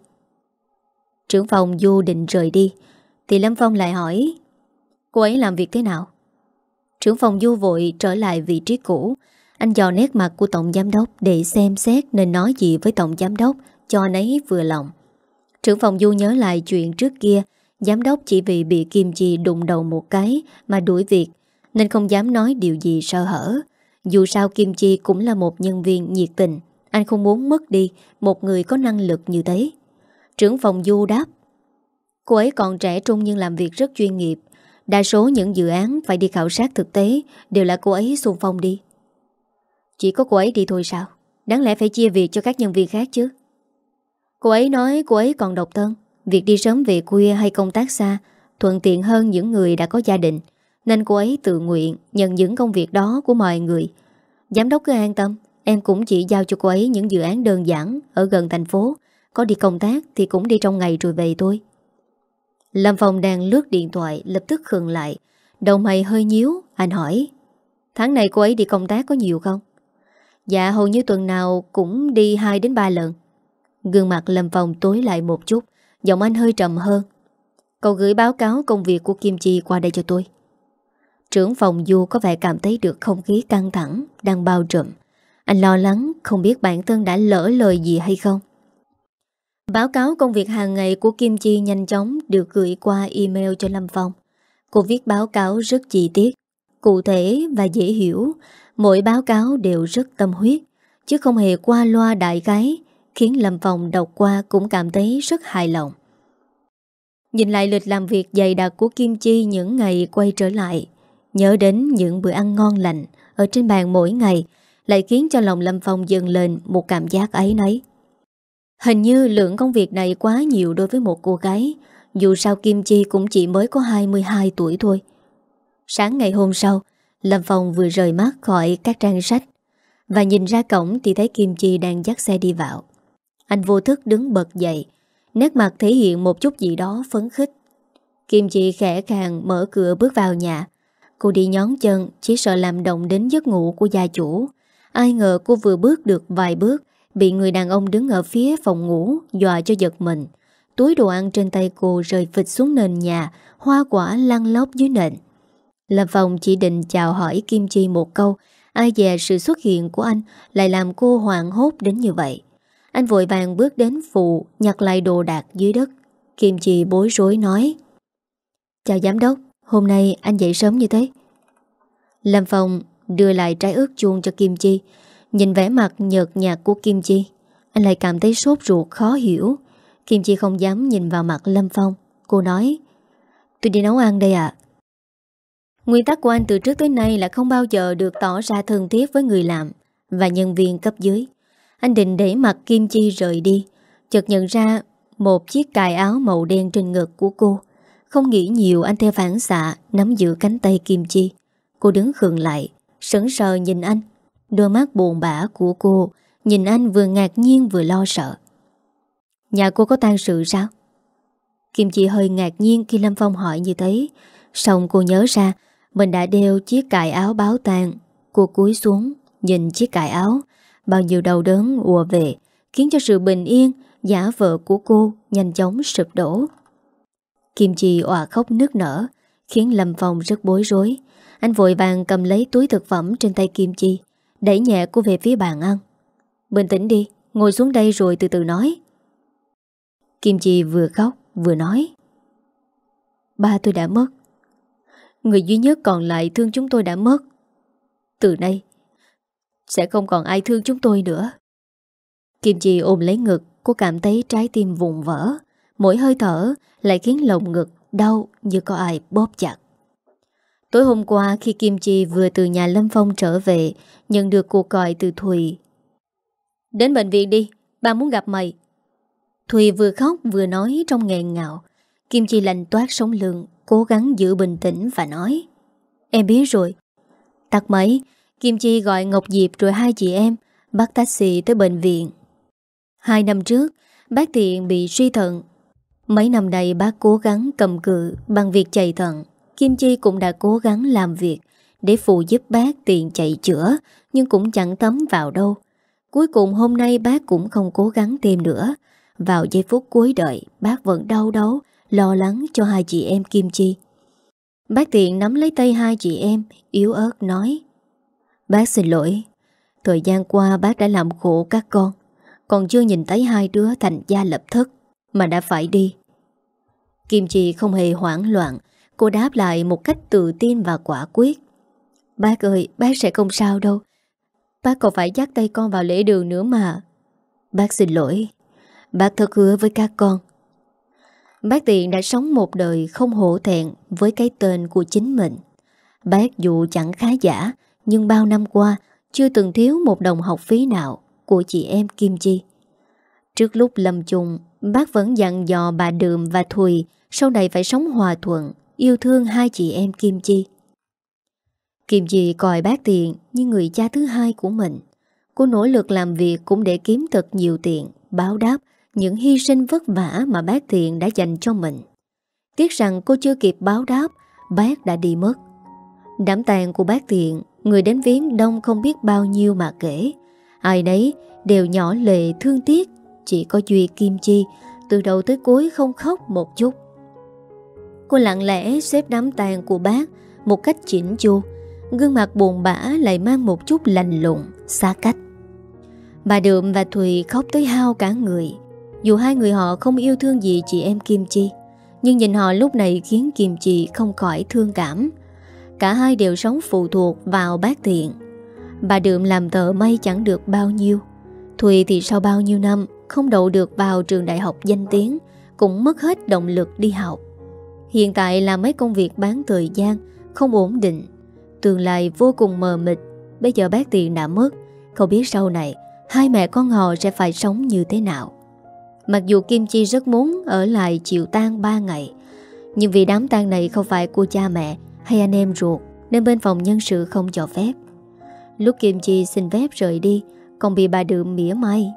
Trưởng phòng Du định rời đi thì Lâm Phong lại hỏi: Cô ấy làm việc thế nào? Trưởng phòng Du vội trở lại vị trí cũ. Anh dò nét mặt của tổng giám đốc để xem xét nên nói gì với tổng giám đốc cho anh ấy vừa lòng. Trưởng phòng Du nhớ lại chuyện trước kia, giám đốc chỉ vì bị Kim Chi đụng đầu một cái mà đuổi việc, nên không dám nói điều gì sơ hở. Dù sao Kim Chi cũng là một nhân viên nhiệt tình, anh không muốn mất đi một người có năng lực như thế. Trưởng phòng Du đáp: Cô ấy còn trẻ trung nhưng làm việc rất chuyên nghiệp. Đa số những dự án phải đi khảo sát thực tế đều là cô ấy xung phong đi. Chỉ có cô ấy đi thôi sao? Đáng lẽ phải chia việc cho các nhân viên khác chứ. Cô ấy nói cô ấy còn độc thân, việc đi sớm về khuya hay công tác xa thuận tiện hơn những người đã có gia đình, nên cô ấy tự nguyện nhận những công việc đó của mọi người. Giám đốc cứ an tâm, em cũng chỉ giao cho cô ấy những dự án đơn giản ở gần thành phố. Có đi công tác thì cũng đi trong ngày rồi về thôi. Lâm Phong đang lướt điện thoại lập tức khựng lại, đầu mày hơi nhíu. Anh hỏi: Tháng này cô ấy đi công tác có nhiều không? Dạ hầu như tuần nào cũng đi hai đến ba lần. Gương mặt Lâm Phong tối lại một chút, giọng anh hơi trầm hơn: Cậu gửi báo cáo công việc của Kim Chi qua đây cho tôi. Trưởng phòng Du có vẻ cảm thấy được không khí căng thẳng đang bao trùm. Anh lo lắng không biết bản thân đã lỡ lời gì hay không. Báo cáo công việc hàng ngày của Kim Chi nhanh chóng được gửi qua email cho Lâm Phong. Cô viết báo cáo rất chi tiết, cụ thể và dễ hiểu. Mỗi báo cáo đều rất tâm huyết, chứ không hề qua loa đại khái, khiến Lâm Phong đọc qua cũng cảm thấy rất hài lòng. Nhìn lại lịch làm việc dày đặc của Kim Chi những ngày quay trở lại, nhớ đến những bữa ăn ngon lành ở trên bàn mỗi ngày, lại khiến cho lòng Lâm Phong dâng lên một cảm giác áy náy. Hình như lượng công việc này quá nhiều đối với một cô gái, dù sao Kim Chi cũng chỉ mới có hai mươi hai tuổi thôi. Sáng ngày hôm sau, Lâm Phong vừa rời mắt khỏi các trang sách và nhìn ra cổng thì thấy Kim Chi đang dắt xe đi vào. Anh vô thức đứng bật dậy, nét mặt thể hiện một chút gì đó phấn khích. Kim Chi khẽ khàng mở cửa bước vào nhà. Cô đi nhón chân, chỉ sợ làm động đến giấc ngủ của gia chủ. Ai ngờ cô vừa bước được vài bước, bị người đàn ông đứng ở phía phòng ngủ dọa cho giật mình. Túi đồ ăn trên tay cô rơi phịch xuống nền nhà, hoa quả lăn lóc dưới nền. Lâm Phong chỉ định chào hỏi Kim Chi một câu, ai dè sự xuất hiện của anh lại làm cô hoảng hốt đến như vậy. Anh vội vàng bước đến phụ nhặt lại đồ đạc dưới đất. Kim Chi bối rối nói: Chào giám đốc, hôm nay anh dậy sớm như thế. Lâm Phong đưa lại trái ớt chuông cho Kim Chi. Nhìn vẻ mặt nhợt nhạt của Kim Chi, anh lại cảm thấy sốt ruột khó hiểu. Kim Chi không dám nhìn vào mặt Lâm Phong. Cô nói: Tôi đi nấu ăn đây ạ. Nguyên tắc của anh từ trước tới nay là không bao giờ được tỏ ra thân thiết với người làm và nhân viên cấp dưới. Anh định để mặc Kim Chi rời đi, chợt nhận ra một chiếc cài áo màu đen trên ngực của cô. Không nghĩ nhiều, anh theo phản xạ nắm giữ cánh tay Kim Chi. Cô đứng khựng lại, sững sờ nhìn anh. Đôi mắt buồn bã của cô nhìn anh vừa ngạc nhiên vừa lo sợ. Nhà cô có tang sự sao? Kim Chi hơi ngạc nhiên khi Lâm Phong hỏi như thế. Xong cô nhớ ra mình đã đeo chiếc cài áo báo tang. Cô cúi xuống nhìn chiếc cài áo. Bao nhiêu đau đớn ùa về, khiến cho sự bình yên giả vờ của cô nhanh chóng sụp đổ. Kim Chi òa khóc nức nở, khiến Lâm Phong rất bối rối. Anh vội vàng cầm lấy túi thực phẩm trên tay Kim Chi, đẩy nhẹ cô về phía bàn ăn. Bình tĩnh đi, ngồi xuống đây rồi từ từ nói. Kim Chi vừa khóc vừa nói: Ba tôi đã mất. Người duy nhất còn lại thương chúng tôi đã mất. Từ nay sẽ không còn ai thương chúng tôi nữa. Kim Chi ôm lấy ngực. Cô cảm thấy trái tim vùng vỡ. Mỗi hơi thở lại khiến lồng ngực đau như có ai bóp chặt. Tối hôm qua khi Kim Chi vừa từ nhà Lâm Phong trở về, nhận được cuộc gọi từ Thùy. Đến bệnh viện đi, ba muốn gặp mày. Thùy vừa khóc vừa nói trong nghẹn ngào. Kim Chi lạnh toát sống lưng, cố gắng giữ bình tĩnh và nói: Em biết rồi. Tắt máy, Kim Chi gọi Ngọc Diệp rồi hai chị em bắt taxi tới bệnh viện. Hai năm trước, bác Thiện bị suy thận. Mấy năm nay bác cố gắng cầm cự bằng việc chạy thận. Kim Chi cũng đã cố gắng làm việc để phụ giúp bác tiền chạy chữa, nhưng cũng chẳng tấm vào đâu. Cuối cùng hôm nay bác cũng không cố gắng thêm nữa. Vào giây phút cuối đời, bác vẫn đau đớn, lo lắng cho hai chị em Kim Chi. Bác Thiện nắm lấy tay hai chị em, yếu ớt nói: Bác xin lỗi, thời gian qua bác đã làm khổ các con. Còn chưa nhìn thấy hai đứa thành gia lập thất mà đã phải đi. Kim Chi không hề hoảng loạn. Cô đáp lại một cách tự tin và quả quyết: Bác ơi, bác sẽ không sao đâu. Bác còn phải dắt tay con vào lễ đường nữa mà. Bác xin lỗi. Bác thật hứa với các con. Bác Thiện đã sống một đời không hổ thẹn với cái tên của chính mình. Bác dù chẳng khá giả, nhưng bao năm qua chưa từng thiếu một đồng học phí nào của chị em Kim Chi. Trước lúc lâm chung, bác vẫn dặn dò bà Đượm và Thùy sau này phải sống hòa thuận, yêu thương hai chị em Kim Chi. Kim Chi coi bác Thiện như người cha thứ hai của mình. Cô nỗ lực làm việc cũng để kiếm thật nhiều tiền, báo đáp những hy sinh vất vả mà bác Thiện đã dành cho mình. Tiếc rằng cô chưa kịp báo đáp, bác đã đi mất. Đám tang của bác Thiện, người đến viếng đông không biết bao nhiêu mà kể. Ai nấy đều nhỏ lệ thương tiếc. Chỉ có duy Kim Chi từ đầu tới cuối không khóc một chút. Cô lặng lẽ xếp đám tang của bác một cách chỉnh chu. Gương mặt buồn bã lại mang một chút lạnh lùng, xa cách. Bà Đượm và Thùy khóc tới hao cả người. Dù hai người họ không yêu thương gì chị em Kim Chi, nhưng nhìn họ lúc này khiến Kim Chi không khỏi thương cảm. Cả hai đều sống phụ thuộc vào bác Thiện. Bà Đượm làm thợ may chẳng được bao nhiêu. Thùy thì sau bao nhiêu năm không đậu được vào trường đại học danh tiếng, cũng mất hết động lực đi học. Hiện tại là mấy công việc bán thời gian, không ổn định. Tương lai vô cùng mờ mịt. Bây giờ bác Thiện đã mất, không biết sau này hai mẹ con họ sẽ phải sống như thế nào. Mặc dù Kim Chi rất muốn ở lại chịu tang ba ngày, nhưng vì đám tang này không phải của cha mẹ hay anh em ruột, nên bên phòng nhân sự không cho phép. Lúc Kim Chi xin phép rời đi, còn bị bà Đượm mỉa mai: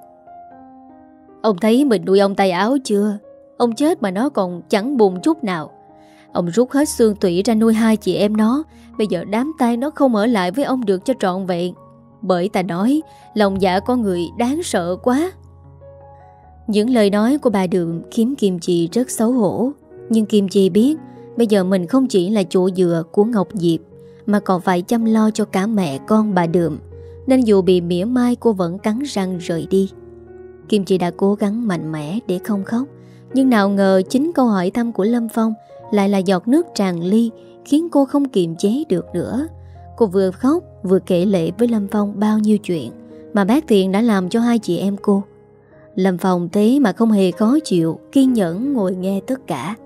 Ông thấy mình nuôi ông tay áo chưa? Ông chết mà nó còn chẳng buồn chút nào. Ông rút hết xương tủy ra nuôi hai chị em nó. Bây giờ đám tang nó không ở lại với ông được cho trọn vẹn. Bởi ta nói lòng dạ con người đáng sợ quá. Những lời nói của bà Đượm khiến Kim Chi rất xấu hổ. Nhưng Kim Chi biết bây giờ mình không chỉ là chỗ dựa của Ngọc Diệp, mà còn phải chăm lo cho cả mẹ con bà Đượm. Nên dù bị mỉa mai, cô vẫn cắn răng rời đi. Kim Chi đã cố gắng mạnh mẽ để không khóc, nhưng nào ngờ chính câu hỏi thăm của Lâm Phong lại là giọt nước tràn ly, khiến cô không kiềm chế được nữa. Cô vừa khóc vừa kể lể với Lâm Phong bao nhiêu chuyện mà bác Thiện đã làm cho hai chị em cô. Lâm Phong thế mà không hề khó chịu, kiên nhẫn ngồi nghe tất cả.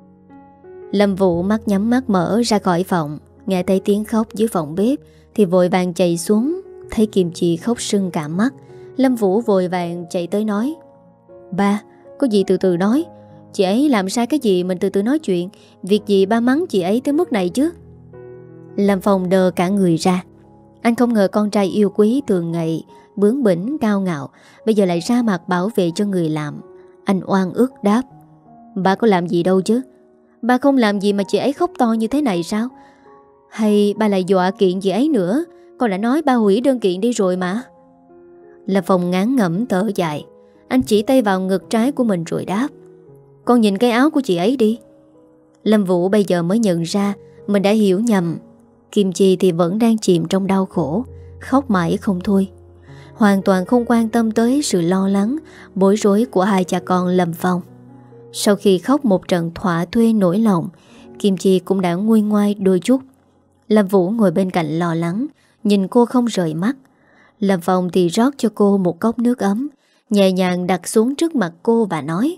Lâm Vũ mắt nhắm mắt mở ra khỏi phòng, nghe thấy tiếng khóc dưới phòng bếp thì vội vàng chạy xuống. Thấy Kim Chi khóc sưng cả mắt, Lâm Vũ vội vàng chạy tới nói: Ba, có gì từ từ nói. Chị ấy làm sai cái gì mình từ từ nói chuyện. Việc gì ba mắng chị ấy tới mức này chứ? Lâm Phong đờ cả người ra. Anh không ngờ con trai yêu quý thường ngày bướng bỉnh cao ngạo bây giờ lại ra mặt bảo vệ cho người làm. Anh oan ức đáp: Ba có làm gì đâu chứ. Ba không làm gì mà chị ấy khóc to như thế này sao? Hay ba lại dọa kiện chị ấy nữa? Con đã nói ba hủy đơn kiện đi rồi mà. Lâm Phong ngán ngẩm thở dài. Anh chỉ tay vào ngực trái của mình rồi đáp: Con nhìn cái áo của chị ấy đi. Lâm Vũ bây giờ mới nhận ra mình đã hiểu nhầm. Kim Chi thì vẫn đang chìm trong đau khổ, khóc mãi không thôi, hoàn toàn không quan tâm tới sự lo lắng, bối rối của hai cha con Lâm Phong. Sau khi khóc một trận thỏa thuê nỗi lòng, Kim Chi cũng đã nguôi ngoai đôi chút. Lâm Vũ ngồi bên cạnh lo lắng, nhìn cô không rời mắt. Lâm Phong thì rót cho cô một cốc nước ấm, nhẹ nhàng đặt xuống trước mặt cô và nói: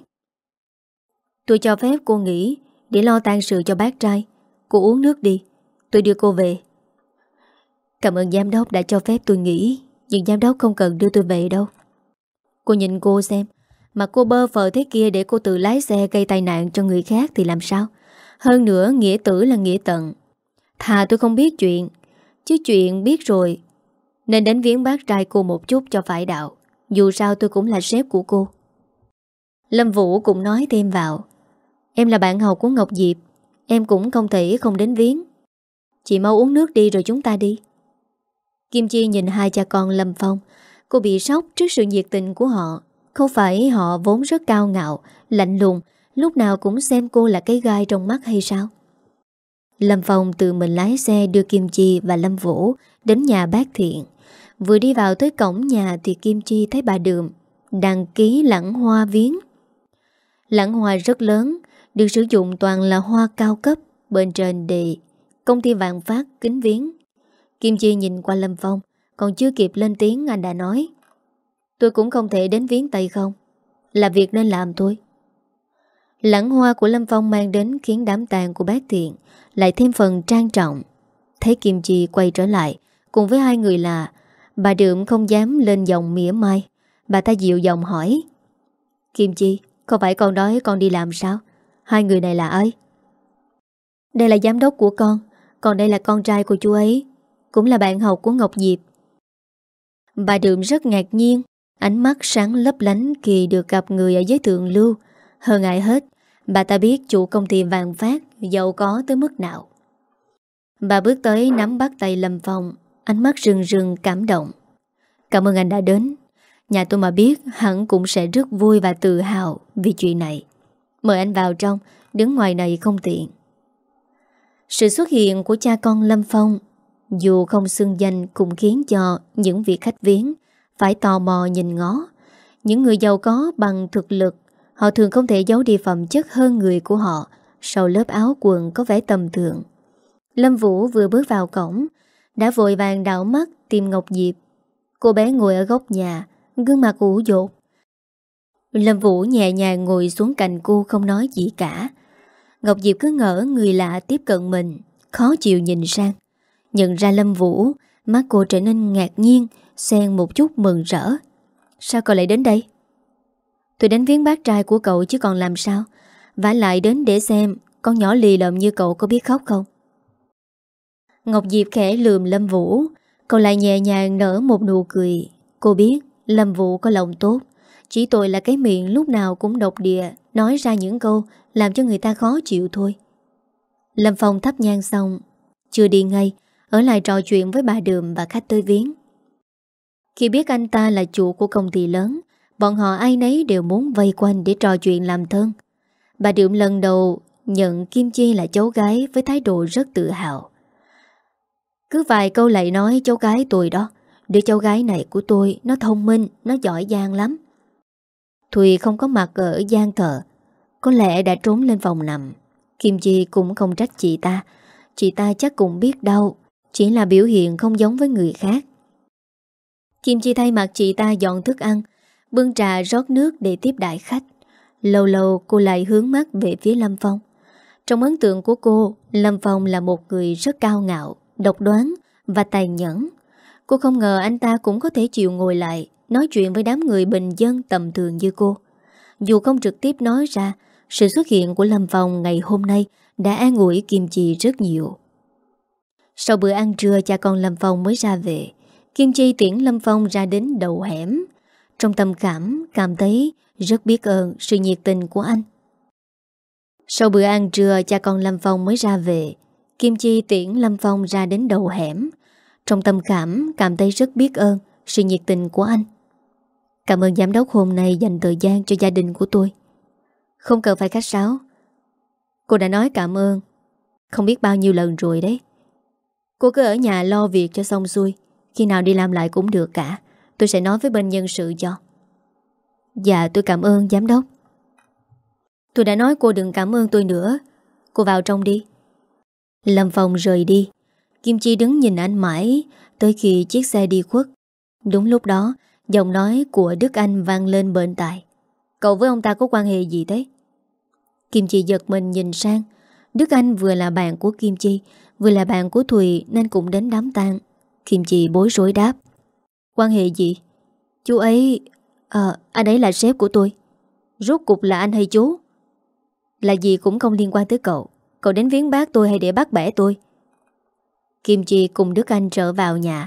Tôi cho phép cô nghỉ để lo tang sự cho bác trai. Cô uống nước đi, tôi đưa cô về. Cảm ơn giám đốc đã cho phép tôi nghỉ, nhưng giám đốc không cần đưa tôi về đâu. Cô nhìn cô xem, mà cô bơ phờ thế kia để cô tự lái xe gây tai nạn cho người khác thì làm sao? Hơn nữa nghĩa tử là nghĩa tận. Thà tôi không biết chuyện, chứ chuyện biết rồi Nên đến viếng bác trai cô một chút cho phải đạo. Dù sao tôi cũng là sếp của cô. Lâm Vũ cũng nói thêm vào. Em là bạn học của Ngọc Diệp, em cũng không thể không đến viếng. Chị mau uống nước đi rồi chúng ta đi. Kim Chi nhìn hai cha con Lâm Phong. Cô bị sốc trước sự nhiệt tình của họ. Không phải họ vốn rất cao ngạo, lạnh lùng, lúc nào cũng xem cô là cái gai trong mắt hay sao? Lâm Phong tự mình lái xe đưa Kim Chi và Lâm Vũ đến nhà bác Thiện. Vừa đi vào tới cổng nhà thì Kim Chi thấy bà Đượm đăng ký lẵng hoa viếng. Lẵng hoa rất lớn, được sử dụng toàn là hoa cao cấp, bên trên đề công ty Vạn Phát kính viếng. Kim Chi nhìn qua Lâm Phong, còn chưa kịp lên tiếng anh đã nói: Tôi cũng không thể đến viếng tay không, là việc nên làm thôi. Lẵng hoa của Lâm Phong mang đến khiến đám tang của bác Thiện lại thêm phần trang trọng. Thấy Kim Chi quay trở lại cùng với hai người lạ, bà Đượm không dám lên giọng mỉa mai. Bà ta dịu giọng hỏi: Kim Chi, không phải con nói con đi làm sao? Hai người này là ai? Đây là giám đốc của con, còn đây là con trai của chú ấy, cũng là bạn học của Ngọc Diệp. Bà Đượm rất ngạc nhiên, ánh mắt sáng lấp lánh khi được gặp người ở giới thượng lưu. Hơn ai hết, bà ta biết chủ công ty Vạn Phát giàu có tới mức nào. Bà bước tới nắm bắt tay Lâm Phong, ánh mắt rừng rừng cảm động. Cảm ơn anh đã đến. Nhà tôi mà biết hẳn cũng sẽ rất vui và tự hào vì chuyện này. Mời anh vào trong, đứng ngoài này không tiện. Sự xuất hiện của cha con Lâm Phong, dù không xưng danh, cũng khiến cho những vị khách viếng phải tò mò nhìn ngó. Những người giàu có bằng thực lực, họ thường không thể giấu đi phẩm chất hơn người của họ sau lớp áo quần có vẻ tầm thường. Lâm Vũ vừa bước vào cổng đã vội vàng đảo mắt tìm Ngọc Diệp. Cô bé ngồi ở góc nhà, gương mặt ủ dột. Lâm Vũ nhẹ nhàng ngồi xuống cạnh cô, không nói gì cả. Ngọc Diệp cứ ngỡ người lạ tiếp cận mình, khó chịu nhìn sang. Nhận ra Lâm Vũ, mắt cô trở nên ngạc nhiên, xen một chút mừng rỡ. Sao cậu lại đến đây? Tôi đến viếng bác trai của cậu chứ còn làm sao. Vả lại đến để xem con nhỏ lì lợm như cậu có biết khóc không. Ngọc Diệp khẽ lườm Lâm Vũ, cậu lại nhẹ nhàng nở một nụ cười. Cô biết Lâm Vũ có lòng tốt, chỉ tội là cái miệng lúc nào cũng độc địa, nói ra những câu làm cho người ta khó chịu thôi. Lâm Phong thắp nhang xong, chưa đi ngay, ở lại trò chuyện với bà Đượm và khách tới viếng. Khi biết anh ta là chủ của công ty lớn, bọn họ ai nấy đều muốn vây quanh để trò chuyện làm thân. Bà Đượm lần đầu nhận Kim Chi là cháu gái với thái độ rất tự hào. Cứ vài câu lại nói cháu gái tôi đó, đứa cháu gái này của tôi nó thông minh, nó giỏi giang lắm. Thùy không có mặt ở gian thờ, có lẽ đã trốn lên phòng nằm. Kim Chi cũng không trách chị ta, chị ta chắc cũng biết đâu, chỉ là biểu hiện không giống với người khác. Kim Chi thay mặt chị ta dọn thức ăn, bưng trà rót nước để tiếp đãi khách. Lâu lâu cô lại hướng mắt về phía Lâm Phong. Trong ấn tượng của cô, Lâm Phong là một người rất cao ngạo, độc đoán và tàn nhẫn. Cô không ngờ anh ta cũng có thể chịu ngồi lại nói chuyện với đám người bình dân tầm thường như cô. Dù không trực tiếp nói ra, sự xuất hiện của Lâm Phong ngày hôm nay đã an ủi Kim Chi rất nhiều. Sau bữa ăn trưa, cha con Lâm Phong mới ra về. Kim Chi tiễn Lâm Phong ra đến đầu hẻm. Trong tâm cảm, cảm thấy rất biết ơn sự nhiệt tình của anh. Sau bữa ăn trưa, cha con Lâm Phong mới ra về. Kim Chi tiễn Lâm Phong ra đến đầu hẻm. Trong tâm cảm, cảm thấy rất biết ơn sự nhiệt tình của anh. Cảm ơn giám đốc hôm nay dành thời gian cho gia đình của tôi. Không cần phải khách sáo. Cô đã nói cảm ơn không biết bao nhiêu lần rồi đấy. Cô cứ ở nhà lo việc cho xong xuôi, khi nào đi làm lại cũng được cả. Tôi sẽ nói với bên nhân sự cho. Dạ tôi cảm ơn giám đốc. Tôi đã nói cô đừng cảm ơn tôi nữa. Cô vào trong đi. Lâm Phong rời đi. Kim Chi đứng nhìn anh mãi tới khi chiếc xe đi khuất. Đúng lúc đó, giọng nói của Đức Anh vang lên bên tai. Cậu với ông ta có quan hệ gì thế? Kim Chi giật mình nhìn sang. Đức Anh vừa là bạn của Kim Chi, vừa là bạn của Thùy nên cũng đến đám tang. Kim Chi bối rối đáp. Quan hệ gì? Chú ấy... À, anh ấy là sếp của tôi. Rốt cục là anh hay chú? Là gì cũng không liên quan tới cậu. Cậu đến viếng bác tôi hay để bắt bẻ tôi? Kim Chi cùng Đức Anh trở vào nhà.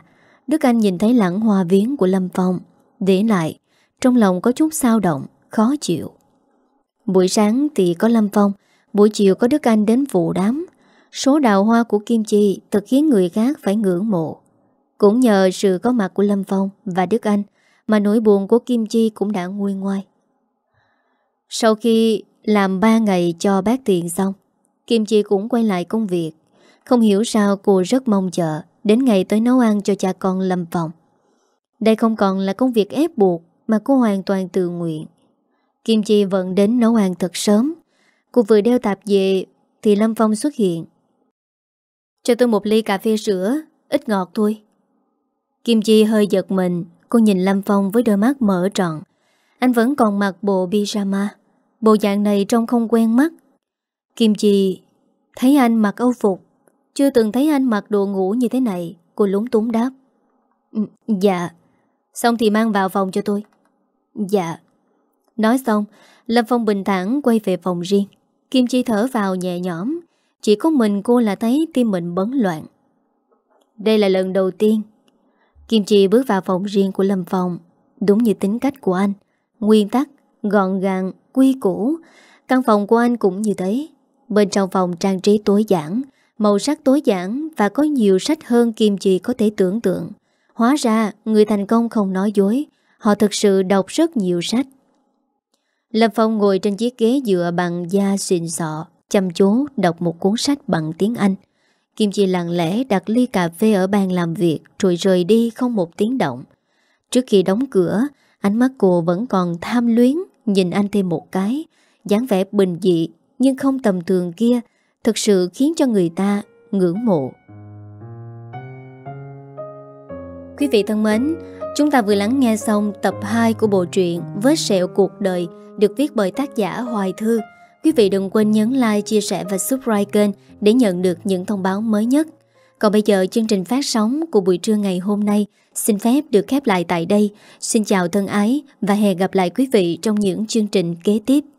Đức Anh nhìn thấy lẵng hoa viếng của Lâm Phong, để lại trong lòng có chút xao động, khó chịu. Buổi sáng thì có Lâm Phong, buổi chiều có Đức Anh đến phụ đám. Số đào hoa của Kim Chi thật khiến người khác phải ngưỡng mộ. Cũng nhờ sự có mặt của Lâm Phong và Đức Anh mà nỗi buồn của Kim Chi cũng đã nguôi ngoai. Sau khi làm ba ngày cho bác Tiền xong, Kim Chi cũng quay lại công việc. Không hiểu sao cô rất mong chờ đến ngày tới nấu ăn cho cha con Lâm Phong. Đây không còn là công việc ép buộc mà cô hoàn toàn tự nguyện. Kim Chi vẫn đến nấu ăn thật sớm. Cô vừa đeo tạp về thì Lâm Phong xuất hiện. Cho tôi một ly cà phê sữa, ít ngọt thôi. Kim Chi hơi giật mình. Cô nhìn Lâm Phong với đôi mắt mở tròn. Anh vẫn còn mặc bộ pyjama. Bộ dạng này trông không quen mắt. Kim Chi thấy anh mặc âu phục, chưa từng thấy anh mặc đồ ngủ như thế này. Cô lúng túng đáp: Dạ. Xong thì mang vào phòng cho tôi. Dạ. Nói xong, Lâm Phong bình thản quay về phòng riêng. Kim Chi thở vào nhẹ nhõm. Chỉ có mình cô là thấy tim mình bấn loạn. Đây là lần đầu tiên Kim Chi bước vào phòng riêng của Lâm Phong. Đúng như tính cách của anh, nguyên tắc, gọn gàng, quy củ. Căn phòng của anh cũng như thế. Bên trong phòng trang trí tối giản, màu sắc tối giản và có nhiều sách hơn Kim Chi có thể tưởng tượng. Hóa ra người thành công không nói dối. Họ thực sự đọc rất nhiều sách. Lâm Phong ngồi trên chiếc ghế dựa bằng da xịn sọ, chăm chú đọc một cuốn sách bằng tiếng Anh. Kim Chi lặng lẽ đặt ly cà phê ở bàn làm việc rồi rời đi không một tiếng động. Trước khi đóng cửa, ánh mắt cô vẫn còn tham luyến nhìn anh thêm một cái. Dáng vẻ bình dị nhưng không tầm thường kia thực sự khiến cho người ta ngưỡng mộ. Quý vị thân mến, chúng ta vừa lắng nghe xong tập hai của bộ truyện Vết sẹo cuộc đời được viết bởi tác giả Hoài Thư. Quý vị đừng quên nhấn like, chia sẻ và subscribe kênh để nhận được những thông báo mới nhất. Còn bây giờ chương trình phát sóng của buổi trưa ngày hôm nay xin phép được khép lại tại đây. Xin chào thân ái và hẹn gặp lại quý vị trong những chương trình kế tiếp.